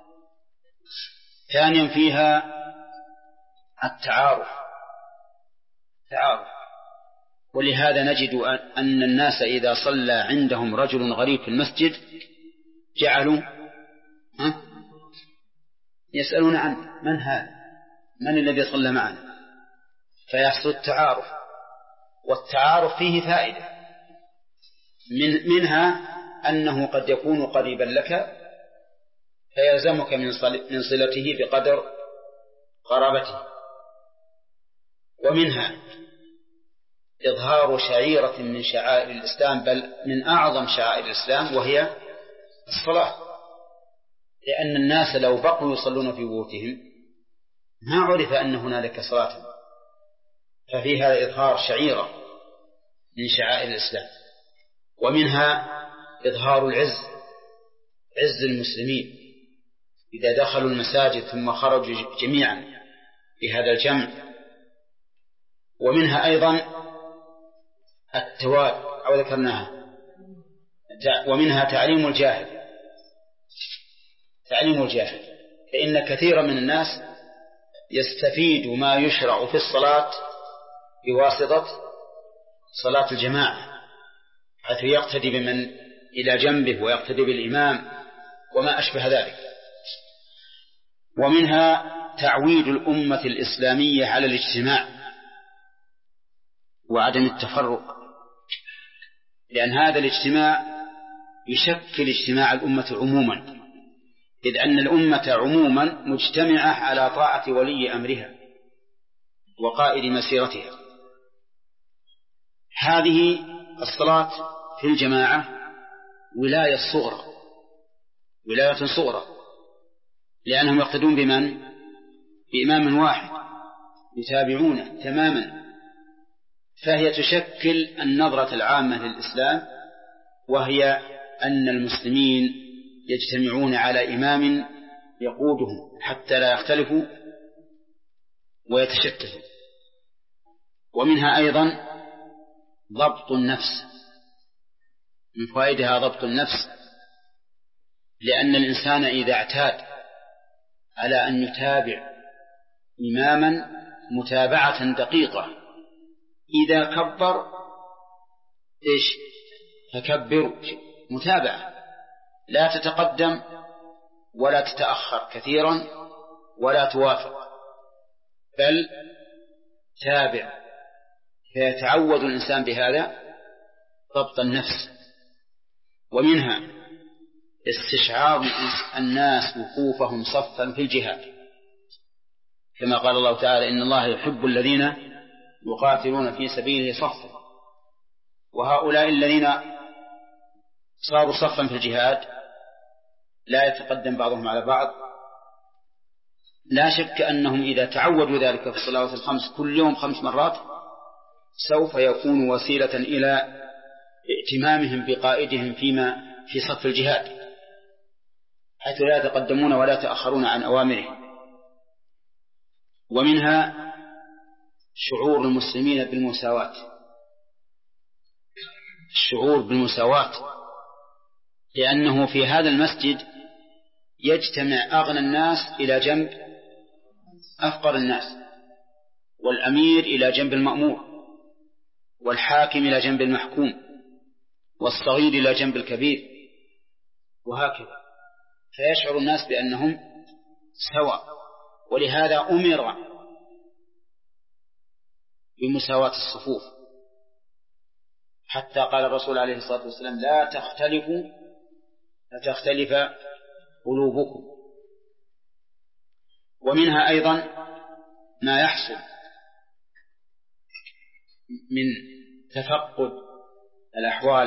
ثانيا فيها التعارف، ولهذا نجد أن الناس إذا صلى عندهم رجل غريب في المسجد جعلوا يسألون عنه من هذا، من الذي صلى معنا، فيحصل التعارف. والتعارف فيه فائدة، منها أنه قد يكون قريبا لك فيلزمك من صلته بقدر قرابته. ومنها إظهار شعيرة من شعائر الإسلام، بل من أعظم شعائر الإسلام، وهي الصلاة. لأن الناس لو بقوا يصلون في بيوتهم ما عرف أن هنالك صلاة، ففي هذا إظهار شعيرة من شعائر الإسلام. ومنها إظهار عز المسلمين إذا دخلوا المساجد ثم خرجوا جميعا بهذا الجمع. ومنها أيضا التواد أو ذكرناها. ومنها تعليم الجاهل، فإن كثيرا من الناس يستفيد ما يشرع في الصلاة بواسطة صلاة الجماعة، حيث يقتدي بمن إلى جنبه ويقتدي بالإمام وما أشبه ذلك. ومنها تعويد الأمة الإسلامية على الاجتماع، وعدم التفرق، لأن هذا الاجتماع يشكل اجتماع الأمة عموما، إذ أن الأمة عموما مجتمعة على طاعة ولي أمرها وقائد مسيرتها. هذه الصلاة في الجماعة ولاية صغرى، لأنهم يقتدون بمن؟ بإمام واحد يتابعونه تماما، فهي تشكل النظرة العامة للإسلام، وهي أن المسلمين يجتمعون على إمام يقودهم حتى لا يختلفوا ويتشتتوا. ومنها أيضا ضبط النفس، من فوائدها ضبط النفس، لأن الإنسان إذا اعتاد على أن يتابع إماما متابعة دقيقة، إذا كبر فكبر، متابعة، لا تتقدم ولا تتأخر كثيرا ولا توافق، بل تابع، فيتعود الإنسان بهذا ضبط النفس. ومنها استشعار الناس وقوفهم صفا في الجهاد، كما قال الله تعالى: إن الله يحب الذين يقاتلون في سبيله صفا. وهؤلاء الذين صاروا صفا في الجهاد لا يتقدم بعضهم على بعض، لا شك أنهم إذا تعودوا ذلك في الصلوات الخمس كل يوم 5 مرات سوف يكون وسيلة إلى ائتمامهم بقائدهم فيما في صف الجهاد، حيث لا يتقدمون ولا يتأخرون عن أوامره. ومنها شعور المسلمين بالمساواة، الشعور بالمساواة، لأنه في هذا المسجد يجتمع أغنى الناس إلى جنب أفقر الناس، والأمير إلى جنب المأمور، والحاكم إلى جنب المحكوم، والصغير إلى جنب الكبير، وهكذا، فيشعر الناس بأنهم سواء. ولهذا أمر بمساواة الصفوف، حتى قال الرسول عليه الصلاة والسلام: لا تختلف قلوبكم. ومنها أيضا ما يحصل من تفقد الأحوال،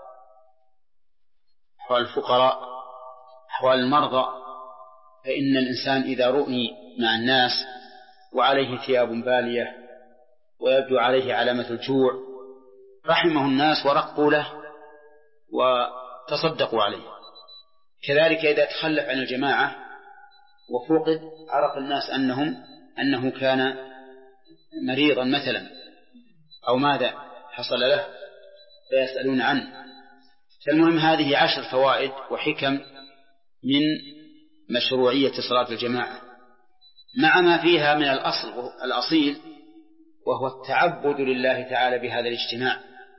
أحوال الفقراء، أحوال المرضى، فإن الإنسان إذا رؤي مع الناس وعليه ثياب بالية ويبدو عليه علامة الجوع رحمه الناس ورقوا له وتصدقوا عليه. كذلك إذا تخلف عن الجماعة وفقد عرف الناس أنه كان مريضا مثلا أو ماذا حصل له فيسألون عنه. فالمهم هذه 10 فوائد وحكم من مشروعية صلاة الجماعة، مع ما فيها من الأصيل وهو التعبد لله تعالى بهذا الاجتماع.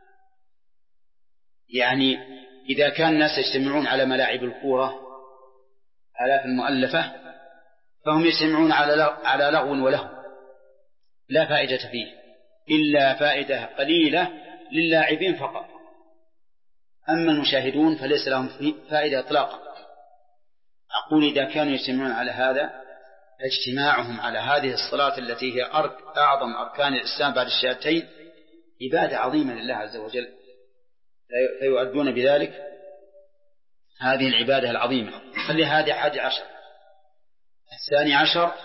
يعني إذا كان الناس يجتمعون على ملاعب الكورة آلاف المؤلفة فهم يجتمعون على لغو وله لا فائدة فيه إلا فائدة قليلة للاعبين فقط، أما المشاهدون فليس لهم فائدة إطلاقا. أقول إذا كانوا يجتمعون على هذا اجتماعهم على هذه الصلاة التي هي أعظم أركان الإسلام بعد الشهادتين عبادة عظيمة لله عز وجل، فيؤدون بذلك هذه العبادة العظيمة. خلي هذه 11. 12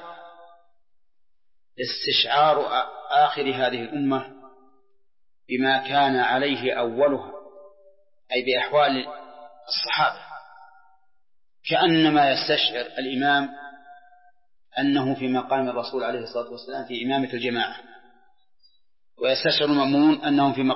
استشعار آخر هذه الأمة بما كان عليه أولها، أي بأحوال الصحابة، كأنما يستشعر الإمام أنه في مقام الرسول عليه الصلاة والسلام في إمامة الجماعة، ويستشعر المأمون أنهم في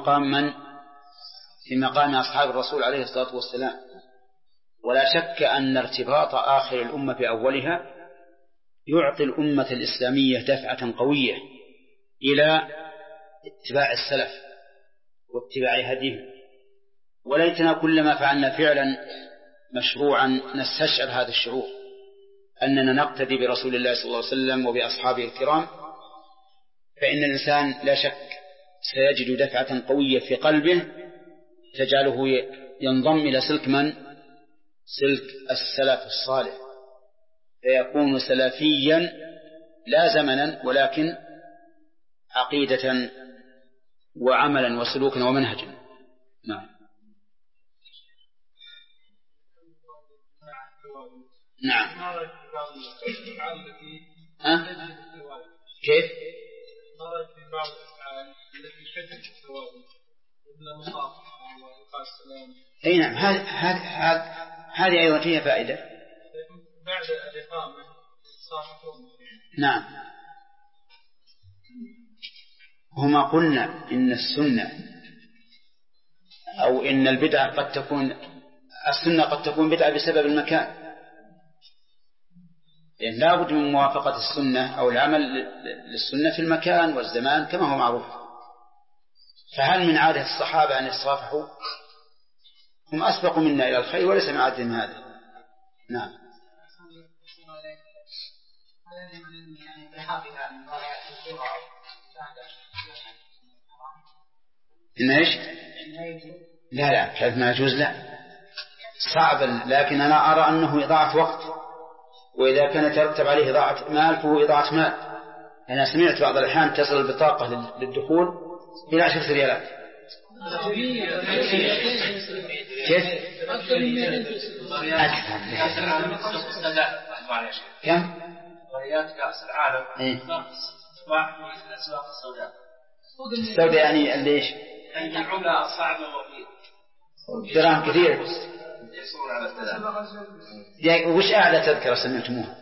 مقام أصحاب الرسول عليه الصلاة والسلام. ولا شك أن ارتباط آخر الأمة بأولها يعطي الأمة الإسلامية دفعة قوية إلى اتباع السلف واتباع هديهم. وليتنا كلما فعلنا فعلا مشروعا نستشعر هذا الشعور أننا نقتدي برسول الله صلى الله عليه وسلم وبأصحابه الكرام، فإن الإنسان لا شك سيجد دفعة قوية في قلبه تجعله ينضم إلى سلك من؟ سلك السلف الصالح، فيكون سلفيا لا زمنا ولكن عقيدة وعملا وسلوكا ومنهجا. نعم. نعم. كيف؟ أي نعم، هذه أيضا فيها فائدة. بعد الإقامة نعم. هما قلنا إن السنة أو إن البدعة قد تكون السنة قد تكون بدعة بسبب المكان، لأن لا بد من موافقة السنة أو العمل للسنة في المكان والزمان كما هو معروف. فهل من عادة الصحابة أن يتصافحوا؟ هم أسبقوا منا إلى الخير وليس من عادتهم هذا. نعم. إن إيش؟ لا كيف ما يجوز؟ لا صعب، لكن أنا أرى أنه إضاعة وقت، وإذا كان يترتب عليه إضاعة مال فهو إضاعة مال. أنا سمعت بعض الأحيان تصل البطاقة للدخول إلى 10 ريالات. كيف؟ أكثر. كم؟ ضريات كأس العالم أصبح في الأسواق السوداء يعني ليش؟ أن العملة صعبة دراهم كثير يحصلون على السلام. يعني وش أعلى تذكرة سمعتموها؟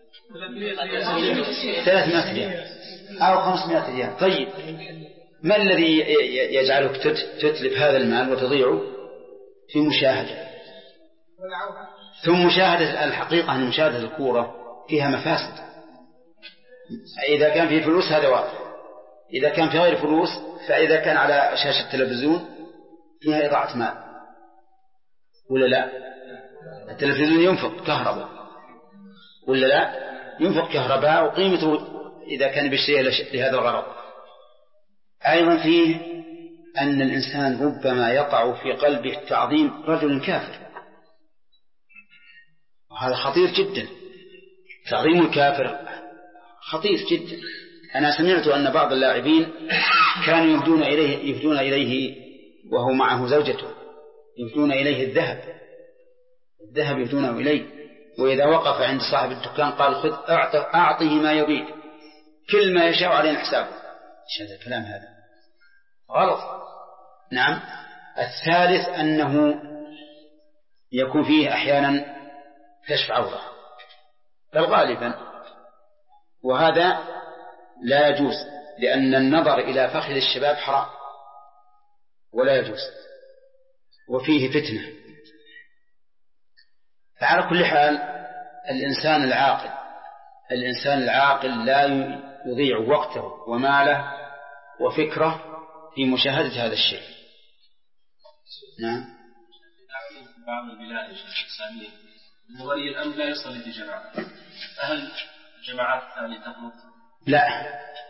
300 ريال أو 500 ريال. طيب ما الذي يجعلك تتلف هذا المال وتضيعه؟ في مشاهدة، ثم مشاهدة الحقيقة أن مشاهدة الكورة فيها مفاسد. إذا كان في فلوس هذا واضح، إذا كان في غير فلوس فإذا كان على شاشة التلفزيون فيها إضاعة مال ولا لا؟ التلفزيون ينفق كهرباء ولا لا؟ ينفق كهرباء وقيمته إذا كان بيشتريها لهذا الغرض. أيضا فيه أن الإنسان ربما يقع في قلبه تعظيم رجل كافر، وهذا خطير جدا. تعظيم الكافر خطير جدا. أنا سمعت أن بعض اللاعبين كانوا يهدون إليه وهو معه زوجته، يهدون إليه الذهب يهدونه إليه، وإذا وقف عند صاحب الدكان قال خذ أعطيه ما يريد، كل ما يشاء علينا حسابه. إيش هذا الكلام؟ هذا غلط. نعم. الثالث أنه يكون فيه أحيانا كشف عورة بل غالبا، وهذا لا يجوز، لأن النظر إلى فخذ الشباب حرام ولا يجوز وفيه فتنة. فعلى كل حال الإنسان العاقل لا يضيع وقته وماله وفكره في مشاهدة هذا الشيء. نعم. بعض البلاد الإسلامية ولي الأمر لا يصلي في جماعة، فهل الجماعات الثانية تقنط؟ لا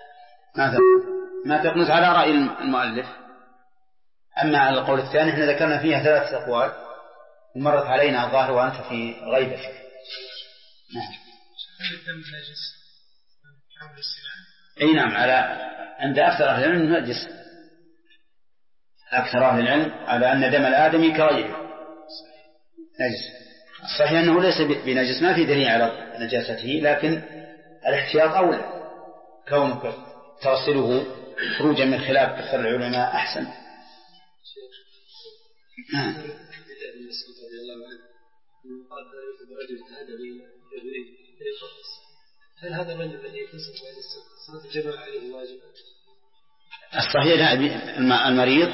ما تقنط على رأي المؤلف. أما على القول الثاني احنا ذكرنا فيها 3 أقوال ومرت علينا الظاهر وأنت في غيبتك. نعم. أي نعم، عند أكثر أهل العلم نجس، أكثر أهل العلم على أن دم الآدمي كغيره نجس. الصحيح أنه ليس بنجس، ما في دليل على نجاسته، لكن الاحتياط أولى، كونك تغسله خروجا من خلاف أكثر العلماء أحسن. هل هذا من الذي يتصل بين صلاة الجماعة عليه واجب؟ الصحيح المريض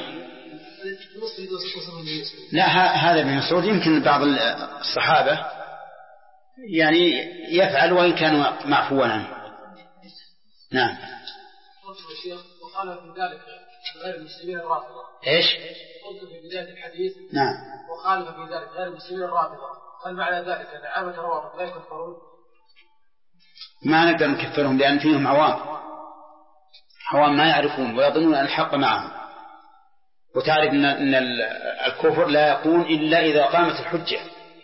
لا، هذا ابن مسعود يمكن بعض الصحابة يعني يفعل وإن كان معفوا عنه. نعم. وقال في ذلك غير المسلمين الرافضة. إيش؟ قلت في بداية الحديث. نعم. وخالف في ذلك غير المسلمين الرافضة، هل معنى ذلك أن عامة الروافض لا يكفرون؟ ما نقدر نكفرهم لأن فيهم عوام عوام ما يعرفون ويظنون أن الحق معهم. وتعرف أن الكفر لا يكون إلا إذا قامت الحجة،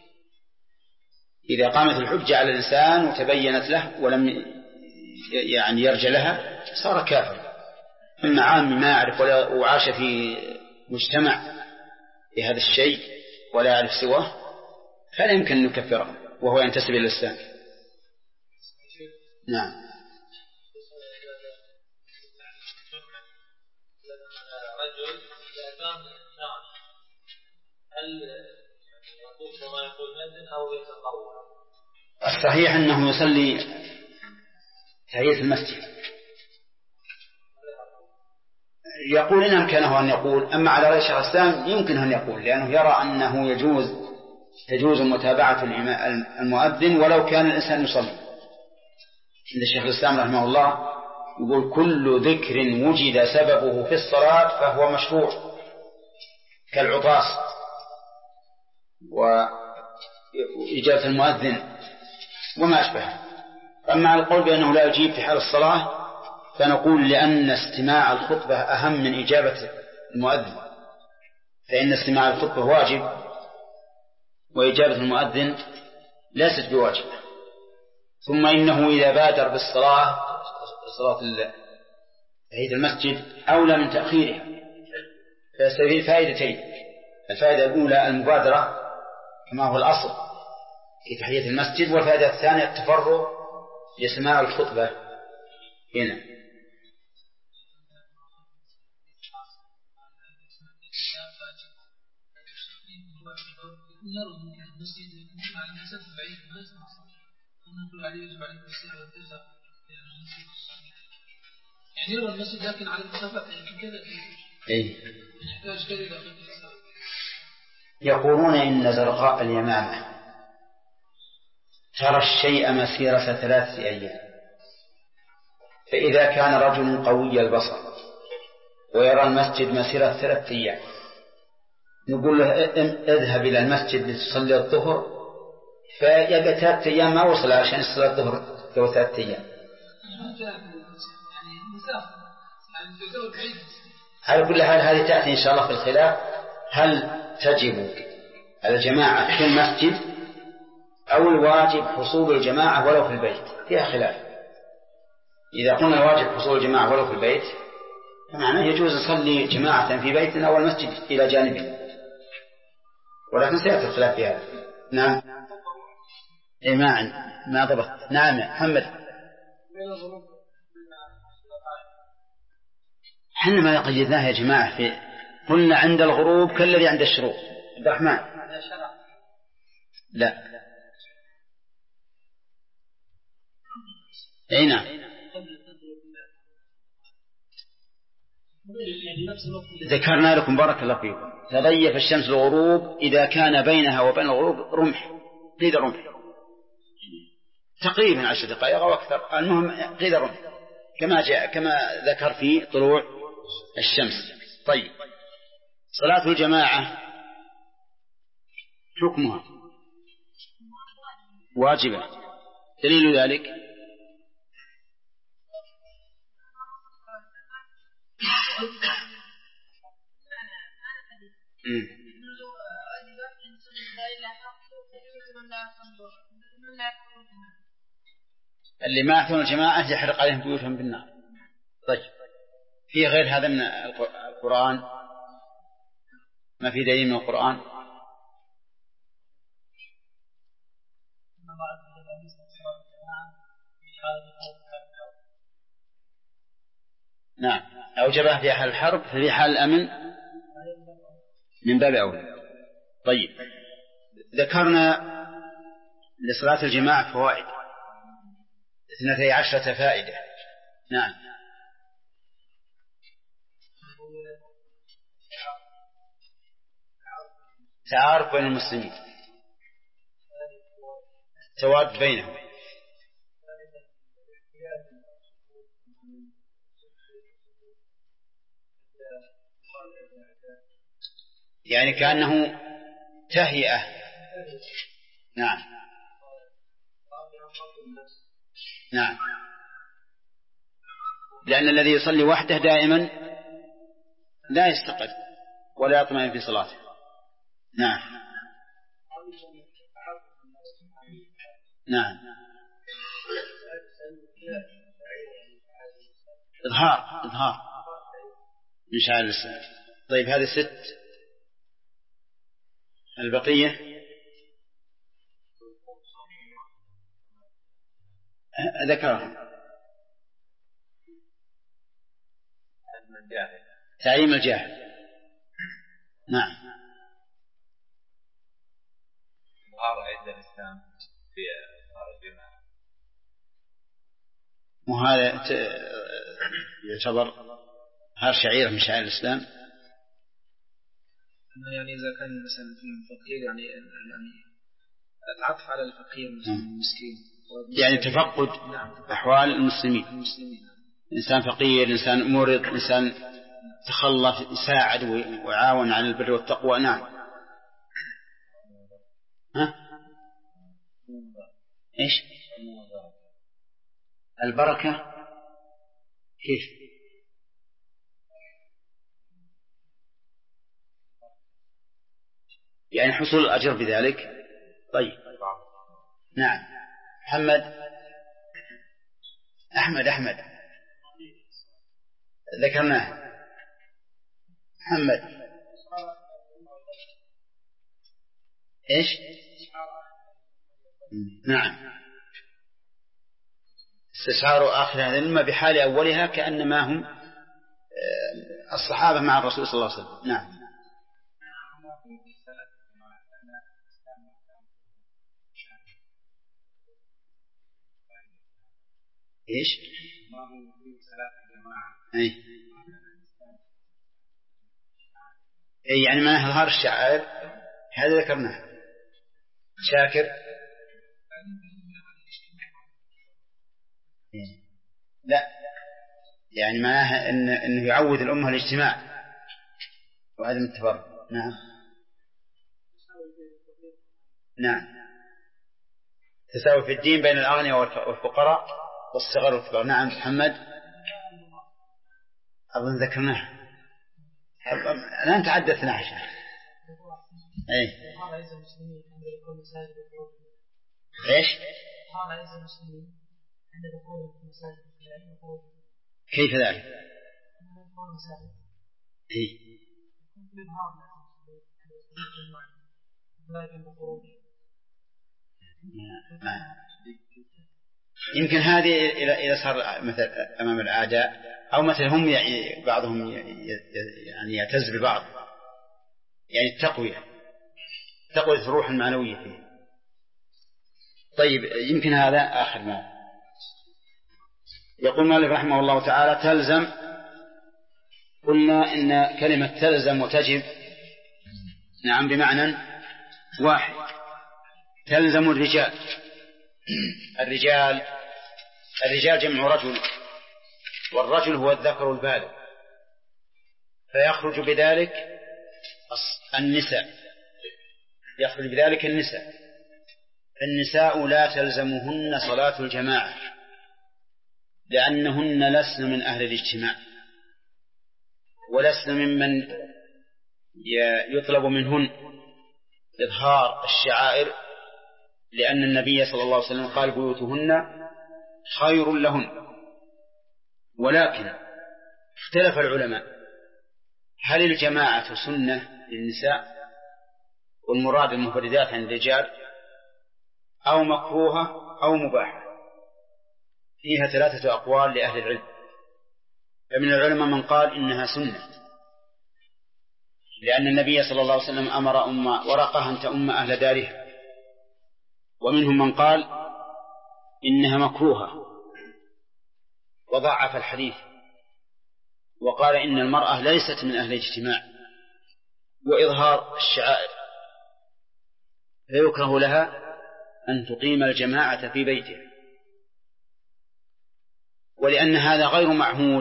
إذا قامت الحجة على الإنسان وتبينت له ولم يعني يرجع لها صار كافر. أما عام ما يعرف وعاش في مجتمع بهذا الشيء ولا يعرف سواه فلا يمكن أن نكفره وهو ينتسب إلى الإسلام. نعم. رجل يأذن هل يقول كما يقول مأذن أو يتطوع؟ الصحيح أنه يصلي تحية المسجد، يقول إن أمكنه أن يقول. أما على رأي شيخ الإسلام يمكن أن يقول، لأنه يرى أنه تجوز متابعة المؤذن ولو كان الإنسان يصلي. عند الشيخ الإسلام رحمه الله يقول كل ذكر وجد سببه في الصلاة فهو مشروع، كالعطاس وإجابة المؤذن وما أشبهه. أما على القول بأنه لا يجيب في حال الصلاة فنقول لأن استماع الخطبة أهم من إجابة المؤذن، فإن استماع الخطبة واجب وإجابة المؤذن ليست بواجبة. ثم إنه إذا بادر بالصلاة صلاة تحية المسجد أولى من تأخيرها، فيستفيد فائدتين: الفائدة الأولى المبادرة كما هو الأصل في تحية المسجد، والفائدة الثانية التفرغ لسماع الخطبة هنا. يعني يرى المسجد لكن على المسافة كذا يحتاج كذا إلى يقولون إن زرقاء اليمامة ترى الشيء مسيرة 3 أيام، فإذا كان رجل قوي البصر ويرى المسجد مسيرة 3 أيام نقول له اذهب إلى المسجد لتصلي الظهر، فيبقى 3 أيام ما وصل عشان يصلي الظهر لو 3 أيام. على كل حال هذه تأتي إن شاء الله في الخلاف، هل تجب الجماعة في المسجد أو الواجب حصول الجماعة ولو في البيت، فيها خلاف. إذا قلنا الواجب حصول الجماعة ولو في البيت فمعناه يجوز يصلي جماعة في بيتنا أو المسجد إلى جانبه، ولكن سيأتي الخلاف في هذا. نعم. إيه ما ضبط. نعم يا محمد. حنا ما قيدناه يا جماعة قلنا عند الغروب كالذي عند الشروق. عبد الرحمن. لا. أين؟ ذكرنا لكم بارك الله فيكم تضيف الشمس الغروب إذا كان بينها وبين الغروب رمح، قيد رمح تقريبا 10 دقائق أو أكثر، المهم قيد رمح كما ذكر في طلوع الشمس. طيب، صلاة الجماعة حكمها واجبة، دليل ذلك اللي ما يحضرون الجماعة يحرق عليهم بيوتهم بالنار. طيب، في غير هذا من القرآن؟ ما في دليل من القرآن؟ نعم، أوجبه في حال الحرب، في حال الأمن من باب أولى. طيب، ذكرنا لصلاة الجماعة فوائد 12 فائدة. نعم. تعارف بين المسلمين، تواد بينهم، يعني كأنه تهيئة. نعم نعم. لأن الذي يصلي وحده دائما لا يستقر ولا يطمئن في صلاته. نعم نعم. إظهار من شعائر الإسلام. طيب هذه 6. البقية ذكرها. تعليم الجاهل. نعم. مهارة عند الإسلام في الجماعة. وهذا يعتبر هار شعيرة من شعائر الإسلام. يعني إذا كان مثلا في فقير يعني العطف على الفقير المسكين يعني تفقد أحوال المسلمين. إنسان فقير، إنسان مرض، إنسان تخلف، يساعد ويعاون على البر والتقوى. نعم. ها؟ إيش؟ البركة كيف؟ يعني حصول الأجر بذلك. طيب نعم. أحمد ذكرناه. محمد إيش؟ نعم. استشعار آخر هذه الأمة بحال أولها كأنما هم الصحابة مع الرسول صلى الله عليه وسلم. نعم. إيش؟ أي يعني ما إظهار الشعائر هذا ذكرناه. شاكر لا، يعني معناها إنه يعود الأمة الاجتماع وعدم التفرق. نعم نعم. تساوي في الدين بين الأغنياء والفقراء والصغار والكبار. نعم. محمد أظن ذكرناه الآن تحدثنا عشان إيه إيش كيف ذلك؟ إيه يمكن هذه إذا صار مثل أمام الأعداء أو مثل هم بعضهم يعني يعتز ببعض، يعني التقوية الروح المعنوية فيه. طيب يمكن هذا آخر ما يقول مالك رحمه الله تعالى. تلزم، قلنا إن كلمة تلزم وتجب نعم بمعنى واحد. تلزم الرجال جمع رجل، والرجل هو الذكر البالغ، فيخرج بذلك النساء. النساء لا تلزمهن صلاة الجماعة لأنهن لسن من أهل الاجتماع ولسن ممن يطلب منهن إظهار الشعائر، لأن النبي صلى الله عليه وسلم قال بيوتهن خير لهن. ولكن اختلف العلماء هل الجماعة سنة للنساء والمراد المفردات عن الرجال أو مكروهة أو مباحة؟ فيها 3 أقوال لأهل العلم. فمن العلماء من قال إنها سنة لأن النبي صلى الله عليه وسلم أمر أم ورقة أن تؤم أهل دارها، ومنهم من قال إنها مكروهة وضعف الحديث وقال إن المرأة ليست من أهل الاجتماع وإظهار الشعائر، فيكره لها أن تقيم الجماعة في بيتها. ولأن هذا غير معهود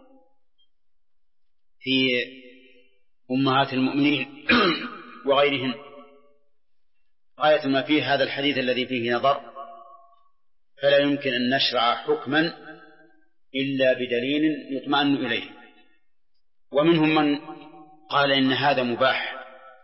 في أمهات المؤمنين وغيرهن، غاية ما فيه هذا الحديث الذي فيه نظر، فلا يمكن أن نشرع حكما إلا بدليل يطمئن إليه. ومنهم من قال إن هذا مباح،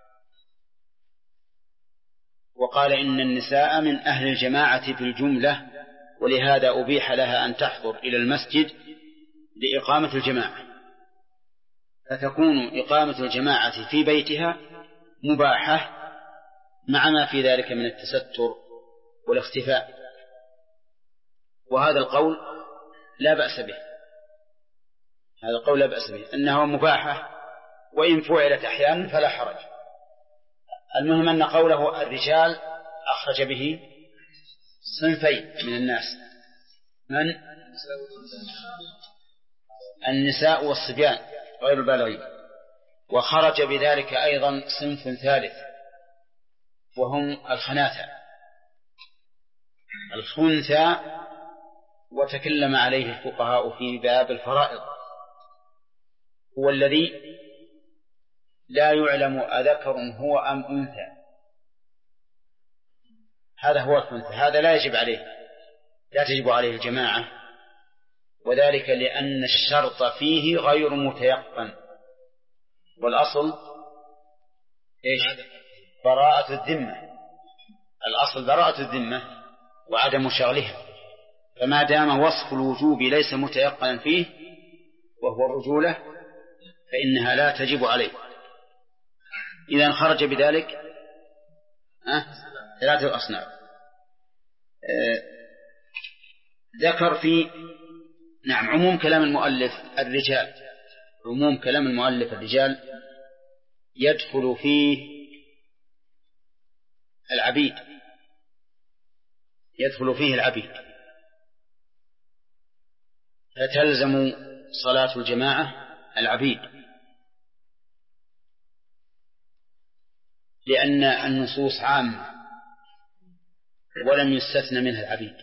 وقال إن النساء من أهل الجماعة في الجملة، ولهذا أبيح لها أن تحضر إلى المسجد لإقامة الجماعة، فتكون إقامة الجماعة في بيتها مباحة مع ما في ذلك من التستر والاختفاء. وهذا القول لا بأس به، هذا القول لا بأس به، أنها مباحة وإن فعلت أحيانا فلا حرج. المهم أن قوله الرجال أخرج به صنفين من الناس، من النساء والصبيان غير البالغين، وخرج بذلك أيضا صنف ثالث وهم الخناثة. الخنثى وتكلم عليه الفقهاء في باب الفرائض، هو الذي لا يعلم أذكر هو أم أنثى، هذا هو الخنثى، هذا لا يجب عليه، لا تجب عليه الجماعة، وذلك لأن الشرط فيه غير متيقن، والأصل إيش؟ براءة الذمة، الأصل براءة الذمة وعدم شغلها، فما دام وصف الوجوب ليس متيقنا فيه وهو الرجولة فإنها لا تجب عليه. إذا خرج بذلك ثلاثة أصناف. ذكر في عموم كلام المؤلف الرجال، عموم كلام المؤلف الرجال يدخل فيه العبيد، يدخل فيه العبيد، فتلزم صلاة الجماعة العبيد، لأن النصوص عامة ولم يستثنى منها العبيد،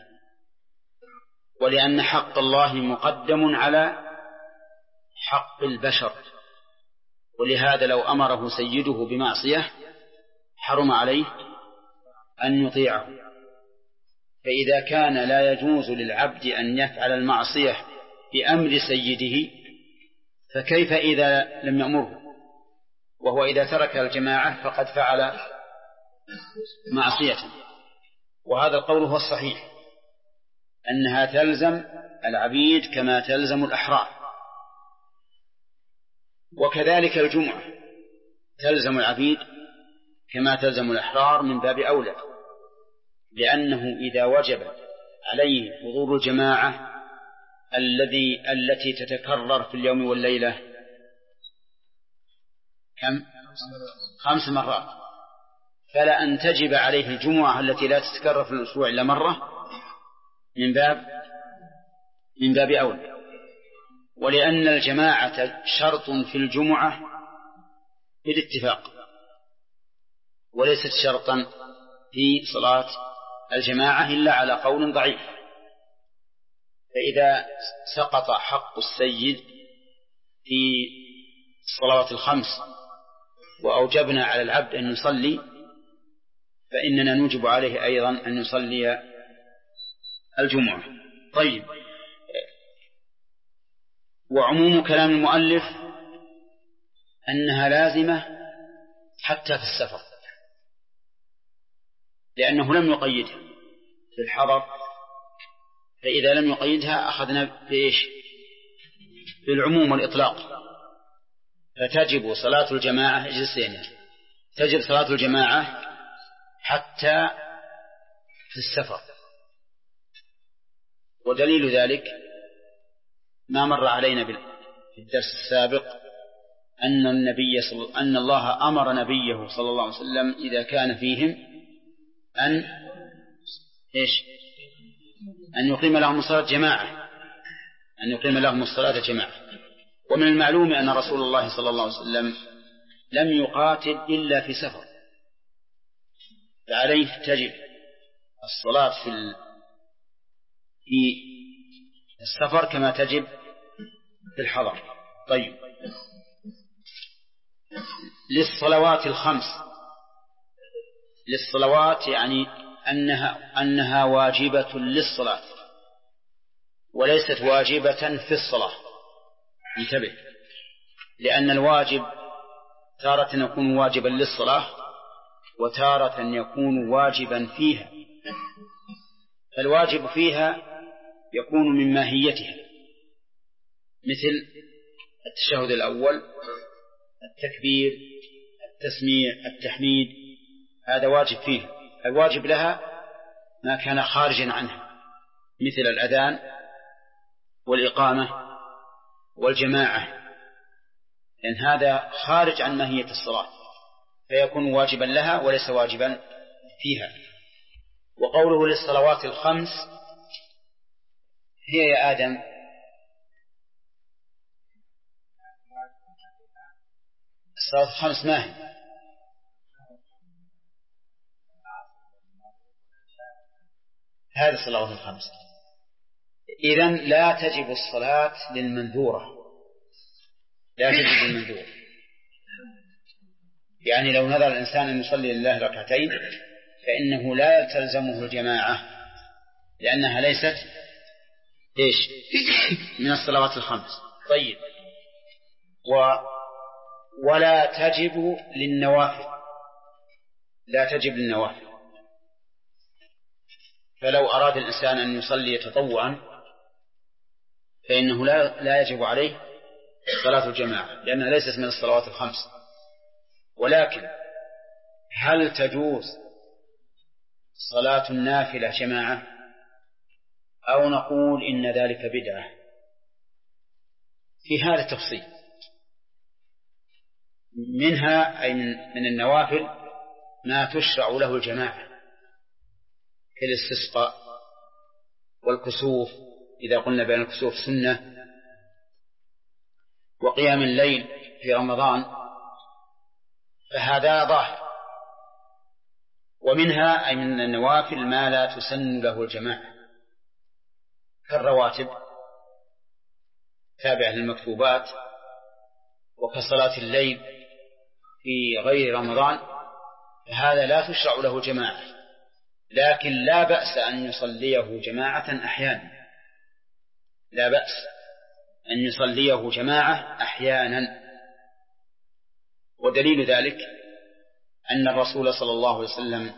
ولأن حق الله مقدم على حق البشر، ولهذا لو أمره سيده بمعصية حرم عليه أن يطيعه. فإذا كان لا يجوز للعبد أن يفعل المعصية بأمر سيده فكيف إذا لم يأمره؟ وهو إذا ترك الجماعة فقد فعل معصية. وهذا القول هو الصحيح، أنها تلزم العبيد كما تلزم الأحرار، وكذلك الجمعة تلزم العبيد كما تلزم الأحرار من باب أولى، لأنه إذا وجب عليه حضور الجماعة التي تتكرر في اليوم والليلة كم؟ 5 مرات، فلا أن تجب عليه الجمعة التي لا تتكرر في الأسبوع إلا مرة من باب أولى. ولأن الجماعة شرط في الجمعة بالاتفاق، وليست شرطا في صلاة الجماعة إلا على قول ضعيف. فإذا سقط حق السيد في الصلوات الخمس وأوجبنا على العبد أن يصلي فإننا نوجب عليه أيضا أن يصلي الجمعة. طيب، وعموم كلام المؤلف أنها لازمة حتى في السفر، لأنه لم يقيدها في الحضر، فإذا لم يقيدها أخذنا بإيش؟ بالعموم والإطلاق. فتجب صلاة الجماعة تجب صلاة الجماعة حتى في السفر. ودليل ذلك ما مر علينا في الدرس السابق أن الله أمر نبيه صلى الله عليه وسلم إذا كان فيهم أن يقيم لهم الصلاة جماعة، أن يقيم لهم الصلاة جماعة. ومن المعلوم أن رسول الله صلى الله عليه وسلم لم يقاتل إلا في سفر، فعليه تجب الصلاة في السفر كما تجب في الحضر. طيب، للصلوات الخمس، للصلوات يعني أنها واجبة للصلاة، وليست واجبة في الصلاة. انتبه، لأن الواجب تارة يكون واجبا للصلاة وتارة يكون واجبا فيها. فالواجب فيها يكون من ماهيتها، مثل التشهد الأول، التكبير، التسميع، التحميد، هذا واجب فيها. الواجب لها ما كان خارجا عنها، مثل الأذان والإقامة والجماعة، لأن هذا خارج عن ماهية الصلاة فيكون واجبا لها وليس واجبا فيها. وقوله للصلوات الخمس هي يا آدم الصلوات الخمس ما هي؟ هذه الصلوات الخمس. إذن لا تجب الصلاة للمنذورة، لا تجب للمنذورة. يعني لو نذر الإنسان أن يصلي لله ركعتين فإنه لا تلزمه الجماعة، لأنها ليست من الصلوات الخمس. طيب، ولا تجب للنوافل، لا تجب للنوافل. فلو أراد الإنسان أن يصلي تطوعا فإنه لا يجب عليه صلاة الجماعة، لأنها ليست من الصلوات الخمس. ولكن هل تجوز صلاة النافلة جماعة، أو نقول إن ذلك بدعة؟ في هذا التفصيل. منها أي من النوافل ما تشرع له الجماعة كالاستسقاء والكسوف، إذا قلنا بأن الكسوف سنة، وقيام الليل في رمضان، فهذا ظاهر. ومنها أي من النوافل ما لا تسن له الجماعة كالرواتب تابعة للمكتوبات، وكصلاة الليل في غير رمضان، فهذا لا تشرع له جماعة. لكن لا بأس أن يصليه جماعة أحيانا، لا بأس أن يصليه جماعة أحيانا. ودليل ذلك أن الرسول صلى الله عليه وسلم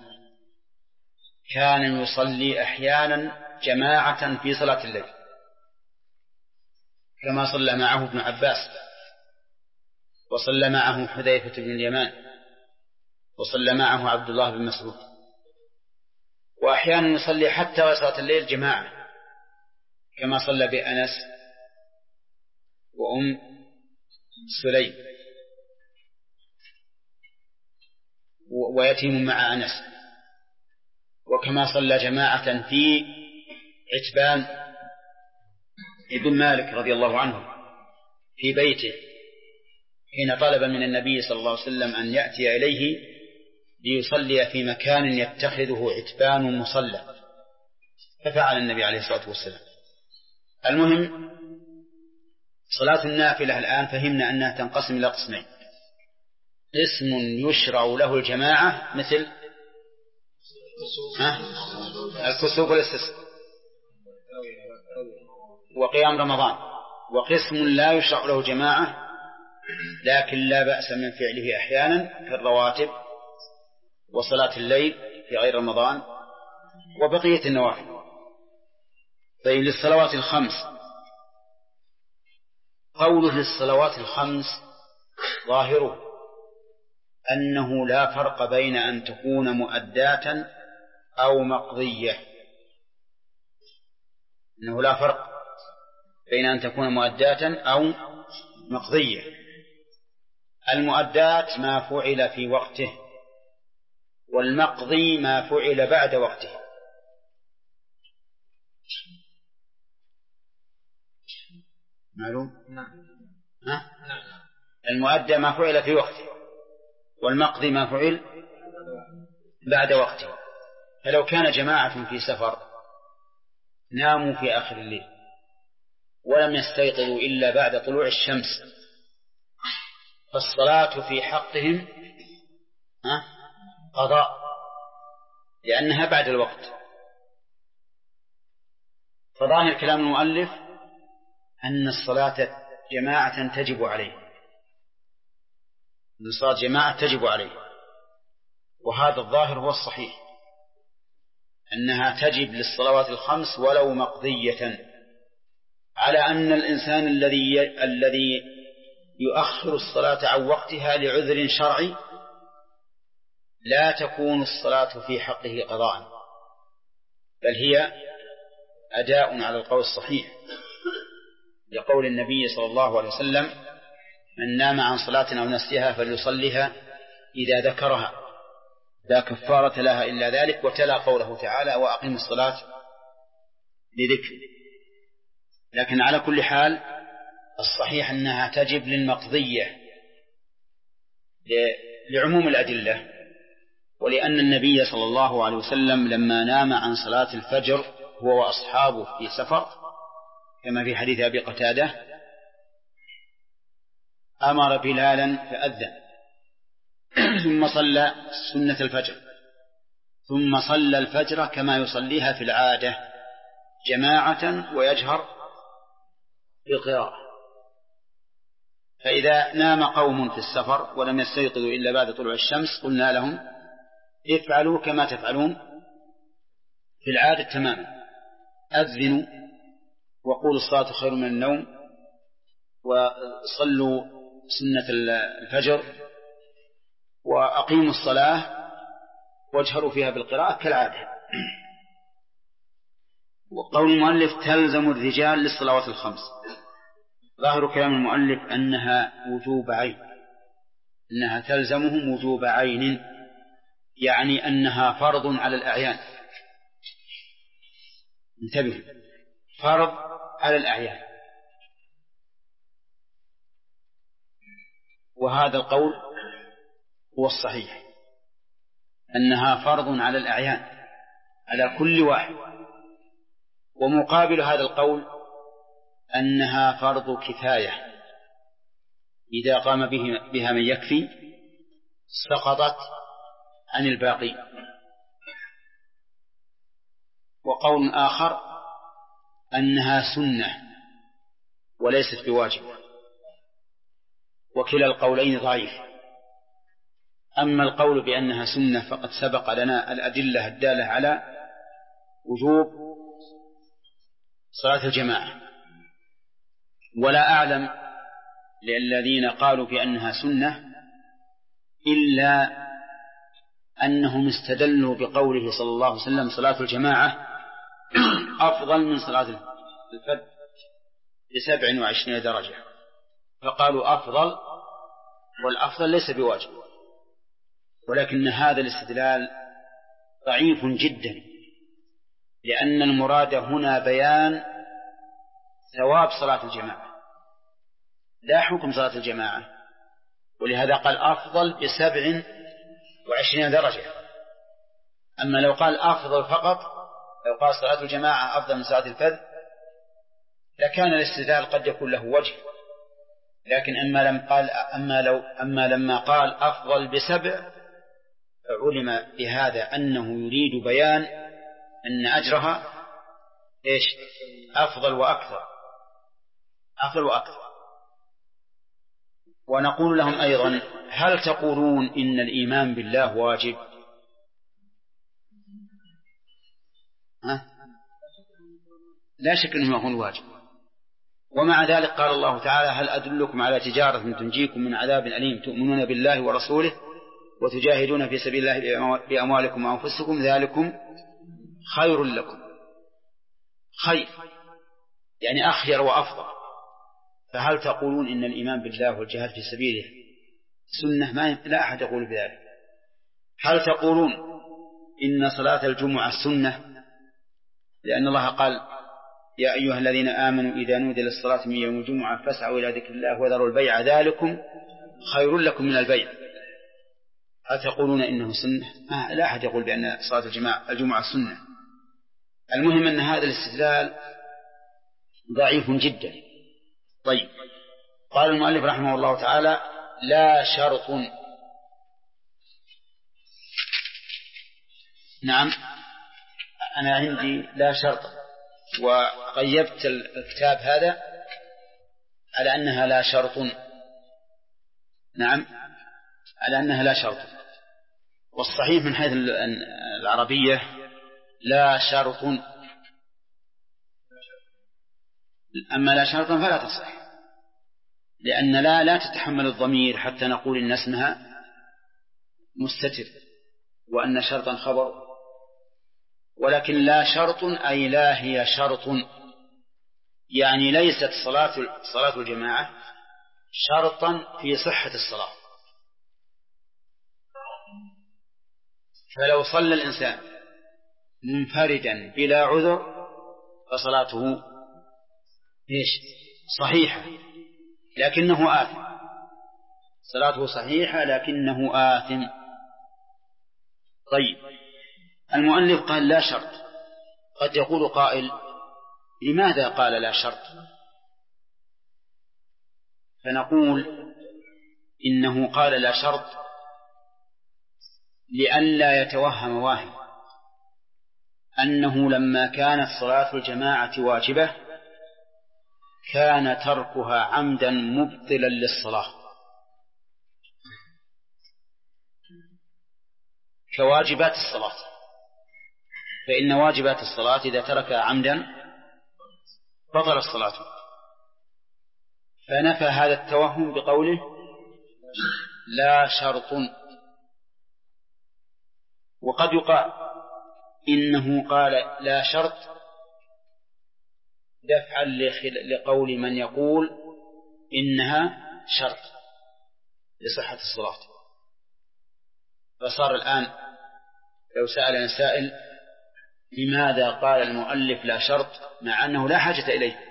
كان يصلي أحيانا جماعة في صلاة الليل، كما صلى معه ابن عباس، وصلى معه حذيفة بن اليمان، وصلى معه عبد الله بن مسعود. وأحيانا يصلي حتى صلاة الليل جماعة، كما صلى بأنس وأم سليم ويتيم مع أنس، وكما صلى جماعة في عتبان ابن مالك رضي الله عنه في بيته حين طلب من النبي صلى الله عليه وسلم أن يأتي إليه ليصلي في مكان يتخذه عتبان مصلى، ففعل النبي عليه الصلاة والسلام. المهم، صلاة النافلة الآن فهمنا أنها تنقسم إلى قسمين: قسم يشرع له الجماعة مثل الكسوف والاستسقاء وقيام رمضان، وقسم لا يشرع له جماعة لكن لا بأس من فعله أحيانا كالرواتب وصلاة الليل في غير رمضان وبقية النوافل. طيب، للصلوات الخمس، قوله للصلوات الخمس ظاهره أنه لا فرق بين أن تكون مؤداة أو مقضية، أنه لا فرق بين أن تكون مؤداة أو مقضية. المؤدات ما فعل في وقته، والمقضي ما فعل بعد وقته. معلوم؟ المؤدى ما فعل في وقته، والمقضي ما فعل بعد وقته. فلو كان جماعة في سفر ناموا في آخر الليل ولم يستيقظوا إلا بعد طلوع الشمس، فالصلاة في حقهم قضاء، لأنها بعد الوقت. فظاهر كلام المؤلف أن الصلاة جماعة تجب عليه، أن الصلاة جماعة تجب عليه، وهذا الظاهر هو الصحيح، أنها تجب للصلوات الخمس ولو مقضية، على أن الإنسان الذي يؤخر الصلاة عن وقتها لعذر شرعي لا تكون الصلاة في حقه قضاء، بل هي أداء على القول الصحيح، لقول النبي صلى الله عليه وسلم: من نام عن صلاة أو نسيها فليصلها إذا ذكرها لا كفارة لها إلا ذلك، وتلا قوله تعالى: وأقم الصلاة لذكر. لكن على كل حال الصحيح أنها تجب للمقضية لعموم الأدلة، ولأن النبي صلى الله عليه وسلم لما نام عن صلاة الفجر هو وأصحابه في سفر كما في حديث أبي قتادة أمر بلالا فأذن ثم صلى سنة الفجر، ثم صلى الفجر كما يصليها في العادة جماعة ويجهر بالقراءة. فإذا نام قوم في السفر ولم يستيقظوا إلا بعد طلوع الشمس قلنا لهم: افعلوا كما تفعلون في العادة تماما، أذنوا وقولوا الصلاة خير من النوم، وصلوا سنة الفجر، وأقيموا الصلاة واجهروا فيها بالقراءة كالعادة. وقول المؤلف: تلزم الرجال للصلوات الخمس، ظاهر كلام المؤلف أنها وجوب عين، أنها تلزمهم وجوب عين، يعني أنها فرض على الأعيان. انتبهوا، فرض على الأعيان، وهذا القول هو الصحيح، أنها فرض على الأعيان على كل واحد. ومقابل هذا القول أنها فرض كفاية، إذا قام بها من يكفي سقطت عن الباقي. وقول آخر أنها سنة وليست بواجب، وكلا القولين ضعيف. أما القول بأنها سنة فقد سبق لنا الأدلة الدالة على وجوب صلاة الجماعة، ولا أعلم للذين قالوا بأنها سنة إلا أنهم استدلوا بقوله صلى الله عليه وسلم: صلاة الجماعة أفضل من صلاة الفرد ب27 درجة، فقالوا أفضل، والأفضل ليس بواجب. ولكن هذا الاستدلال ضعيف جدا، لأن المراد هنا بيان ثواب صلاة الجماعة لا حكم صلاة الجماعة، ولهذا قال أفضل ب27 درجة. أما لو قال أفضل فقط، لو قال صلاة الجماعة أفضل من صلاة الفرد لكان الاستدلال قد يكون له وجه. لكن أما لما قال أفضل ب7 فعلم بهذا أنه يريد بيان أن أجرها إيش؟ أفضل وأكثر، أفضل وأكثر. ونقول لهم أيضا: هل تقولون إن الإيمان بالله واجب؟ لا شك أنه يكون واجب. ومع ذلك قال الله تعالى: هل أدلكم على تجارة تنجيكم من عذاب أليم تؤمنون بالله ورسوله وتجاهدون في سبيل الله بأموالكم وأنفسكم ذلكم خير لكم. خير يعني أخير وأفضل. فهل تقولون إن الإيمان بالله والجهاد في سبيله سنة؟ لا أحد يقول بذلك. هل تقولون إن صلاة الجمعة سنة؟ لأن الله قال: يا أيها الذين آمنوا إذا نودي للصلاة من يوم الجمعة فاسعوا إلى ذكر الله وذروا البيع ذلكم خير لكم من البيع. هل تقولون إنه سنة؟ لا أحد يقول بأن صلاة الجمعة سنة. المهم أن هذا الاستدلال ضعيف جدا. طيب، قال المؤلف رحمه الله تعالى: لا شرط. نعم، أنا عندي لا شرط وقيدت الكتاب هذا على أنها لا شرط. نعم، على أنها لا شرط، والصحيح من حيث العربية لا شرط، أما لا شرطا فلا تصح، لأن لا تتحمل الضمير حتى نقول إن اسمها مستتر وأن شرطا خبر، ولكن لا شرط أي لا هي شرط، يعني ليست صلاة الجماعة شرطا في صحة الصلاة. فلو صلى الإنسان منفردا بلا عذر فصلاته صحيحة لكنه آثم، صلاته صحيحة لكنه آثم. طيب، المؤلف قال لا شرط. قد يقول قائل لماذا قال لا شرط؟ فنقول إنه قال لا شرط لئلا يتوهم واهم أنه لما كانت صلاة الجماعة واجبة كان تركها عمدا مبطلا للصلاة، كواجبات الصلاة، فإن واجبات الصلاة إذا تركها عمدا بطل الصلاة. فنفى هذا التوهم بقوله لا شرط. وقد يقال إنه قال لا شرط دفعا لقول من يقول إنها شرط لصحة الصلاة. فصار الآن لو سأل سائل لماذا قال المؤلف لا شرط مع أنه لا حاجة إليه،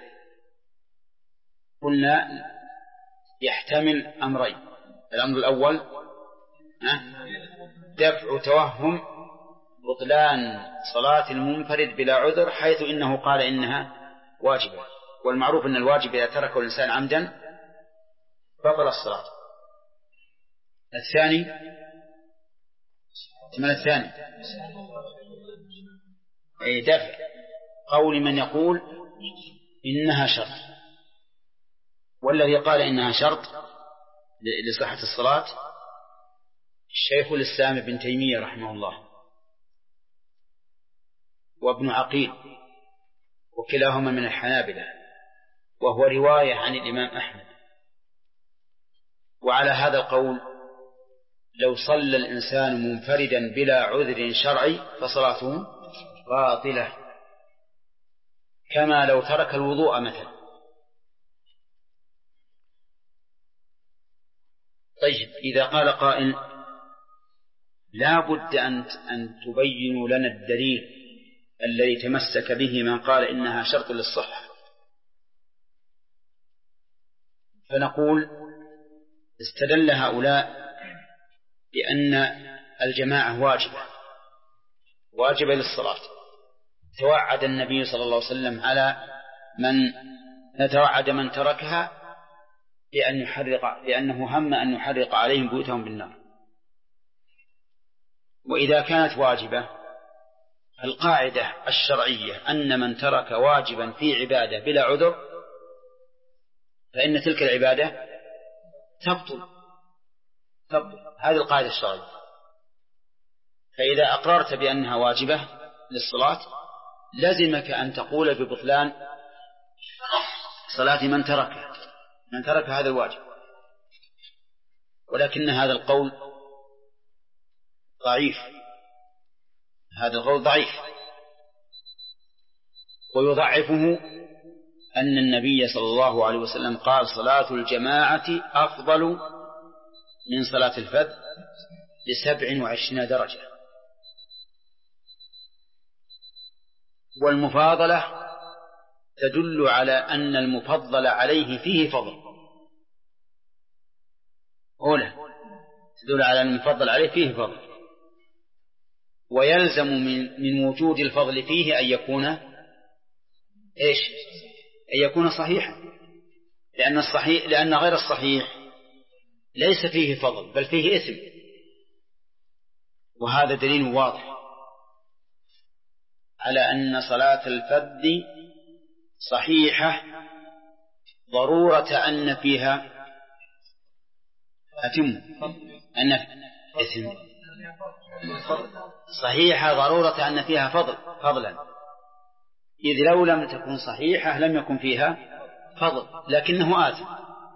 قلنا يحتمل أمرين. الأمر الأول دفع توهم بطلان صلاة المنفرد بلا عذر حيث إنه قال إنها واجبة، والمعروف أن الواجب إذا تركه الإنسان عمدا بطل الصلاة. الثاني دفع قول من يقول إنها شرط. والذي قال إنها شرط لصحة الصلاة الشيخ الإسلام ابن تيمية رحمه الله وابن عقيل، وكلاهما من الحنابلة، وهو رواية عن الإمام أحمد. وعلى هذا القول لو صلى الإنسان منفردا بلا عذر شرعي فصلاته باطلة، كما لو ترك الوضوء مثلا. طيب، إذا قال قائل لا بد أن تبينوا لنا الدليل الذي تمسك به من قال إنها شرط للصحة، فنقول استدل هؤلاء بأن الجماعة واجبة للصلاة. توعد النبي صلى الله عليه وسلم على من تركها لأنه هم أن يحرق عليهم بيوتهم بالنار. وإذا كانت واجبة القاعدة الشرعية أن من ترك واجبا في عبادة بلا عذر فإن تلك العبادة تبطل. هذه القاعدة الشرعية. فإذا أقررت بأنها واجبة للصلاة لزمك أن تقول ببطلان صلاة من ترك هذا الواجب. ولكن هذا القول ضعيف، ويضعفه أن النبي صلى الله عليه وسلم قال صلاة الجماعة أفضل من صلاة الفذ ب27 درجة، والمفاضلة تدل على أن المفضل عليه فيه فضل. تدل على أن المفضل عليه فيه فضل، ويلزم من وجود الفضل فيه أن يكون صحيحا، لأن غير الصحيح ليس فيه فضل بل فيه إثم، وهذا دليل واضح على أن صلاة الفذ صحيحة ضرورة أن فيها صحيحة ضرورة أن فيها فضلا، إذ لو لم تكن صحيحة لم يكن فيها فضل، لكنه آثم.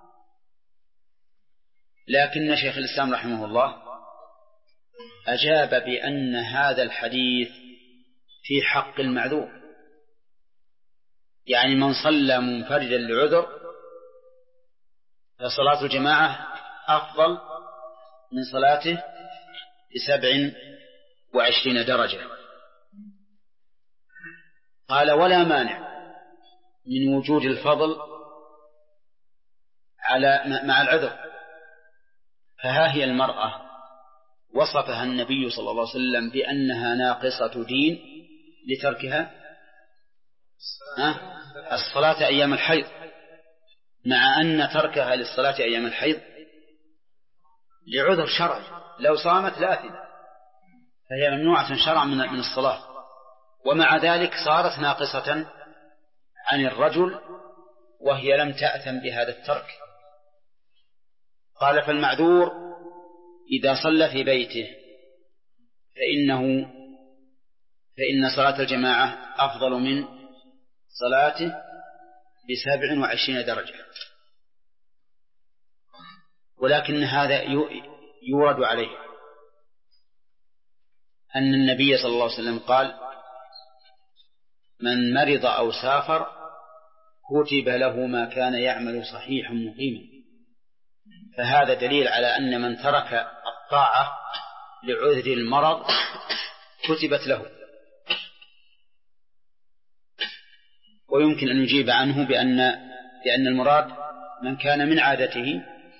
لكن شيخ الإسلام رحمه الله أجاب بأن هذا الحديث في حق المعذور، يعني من صلى منفردا لعذر فصلاة الجماعة أفضل من صلاته ب27 درجة. قال ولا مانع من وجود الفضل مع العذر. فها هي المرأة وصفها النبي صلى الله عليه وسلم بأنها ناقصة دين لتركها الصلاة أيام الحيض، مع أن تركها للصلاة أيام الحيض لعذر شرعي، لو صامت لآثمة، فهي ممنوعة شرعا من الصلاة، ومع ذلك صارت ناقصة عن الرجل وهي لم تأثم بهذا الترك. قال فالمعذور إذا صلى في بيته فإن صلاة الجماعة أفضل من صلاته ب27 درجة. ولكن هذا يورد عليه أن النبي صلى الله عليه وسلم قال من مرض أو سافر كتب له ما كان يعمل صحيحا مقيما، فهذا دليل على أن من ترك الطاعة لعذر المرض كتبت له. ويمكن أن يجيب عنه بأن المراد من كان من عادته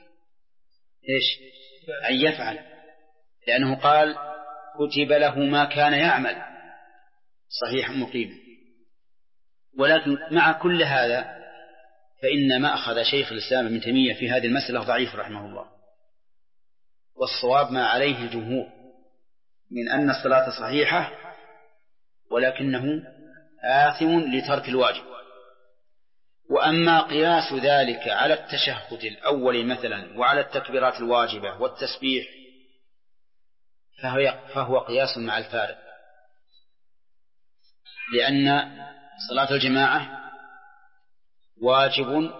أن يفعل، لأنه قال كتب له ما كان يعمل صحيحا مقيما. ولكن مع كل هذا فإن ما أخذ شيخ الإسلام ابن تيمية في هذه المسألة ضعيف رحمه الله، والصواب ما عليه الجمهور من أن الصلاة صحيحة ولكنه آثم لترك الواجب. وأما قياس ذلك على التشهد الأول مثلا وعلى التكبيرات الواجبة والتسبيح فهو قياس مع الفارق، لأن صلاة الجماعة واجب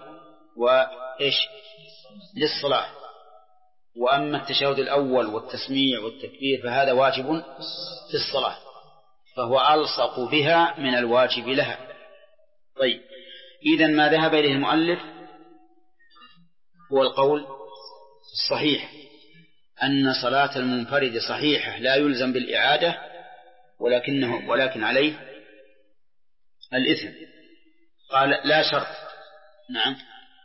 للصلاة، وأما التشهد الأول والتسميع والتكبير فهذا واجب في الصلاة، فهو ألصق بها من الواجب لها. طيب، إذن ما ذهب إليه المؤلف هو القول الصحيح أن صلاة المنفرد صحيحة لا يلزم بالإعادة، ولكن عليه الإثم. قال لا شرط. نعم.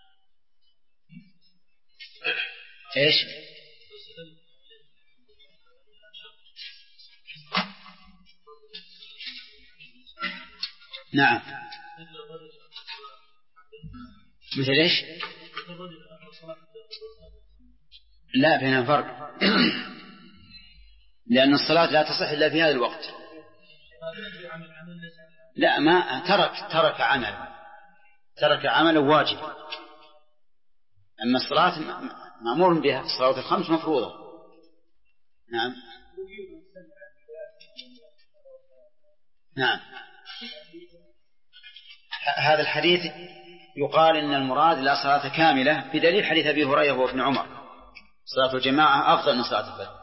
إيش؟ نعم. مثل إيش؟ لا، بينها فرق. لأن الصلاة لا تصح إلا في هذا الوقت. لا، ما ترك عمل واجب. أما الصلاة مأمور بها، الصلوات الخمس مفروضة. نعم. نعم. هذا الحديث يقال إن المراد لا صلاة كاملة بدليل حديث أبي هريرة وابن عمر صلاة الجماعة أفضل من صلاة الفرد.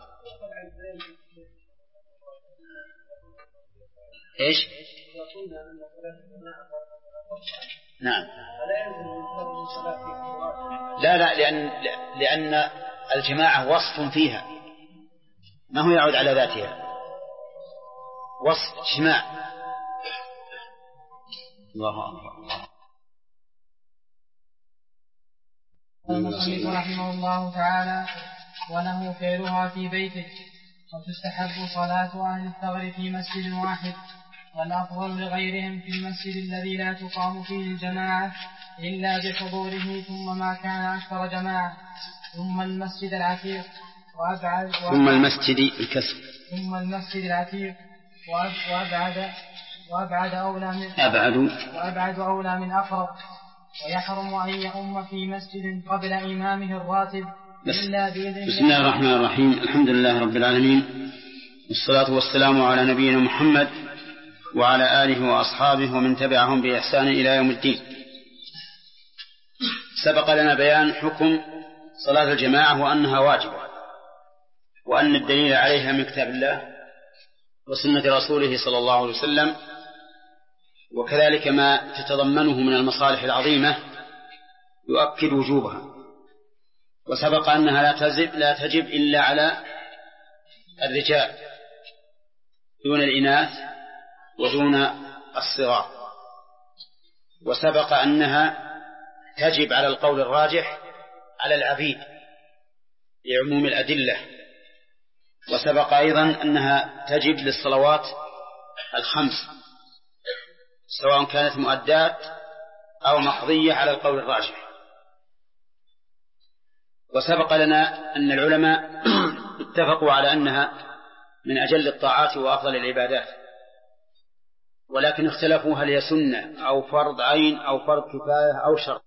إيش؟ نعم. لا، لأن الجماعة وصف فيها ما هو يعود على ذاتها، وصف اجتماع. الله أكبر. المصنف رحمه الله تعالى وله فعلها في بيته، وتستحب صلاة أهل الثغر في مسجد واحد، والأفضل لغيرهم في المسجد الذي لا تقام فيه الجماعة إلا بحضوره، ثم ما كان أكثر جماعة، ثم المسجد العتيق ثم المسجد العتيق وأبعد وأبعد أولى من أقرب. ويحرم أن يؤم في مسجد قبل إمامه الراتب إلا بإذن. بسم الله الرحمن الرحيم. الحمد لله رب العالمين، والصلاة والسلام على نبينا محمد وعلى آله وأصحابه ومن تبعهم بإحسان إلى يوم الدين. سبق لنا بيان حكم صلاة الجماعة وأنها واجبة، وأن الدليل عليها من كتاب الله وسنة رسوله صلى الله عليه وسلم، وكذلك ما تتضمنه من المصالح العظيمة يؤكد وجوبها. وسبق أنها لا تجب إلا على الرجال دون الإناث ودون الصغار. وسبق أنها تجب على القول الراجح على العبيد لعموم الأدلة. وسبق أيضا أنها تجب للصلوات الخمس سواء كانت مؤدات أو مقضية على القول الراجح. وسبق لنا أن العلماء اتفقوا على أنها من أجل الطاعات وأفضل العبادات، ولكن اختلفوا هل هي سنة أو فرض عين أو فرض كفاية أو شرط.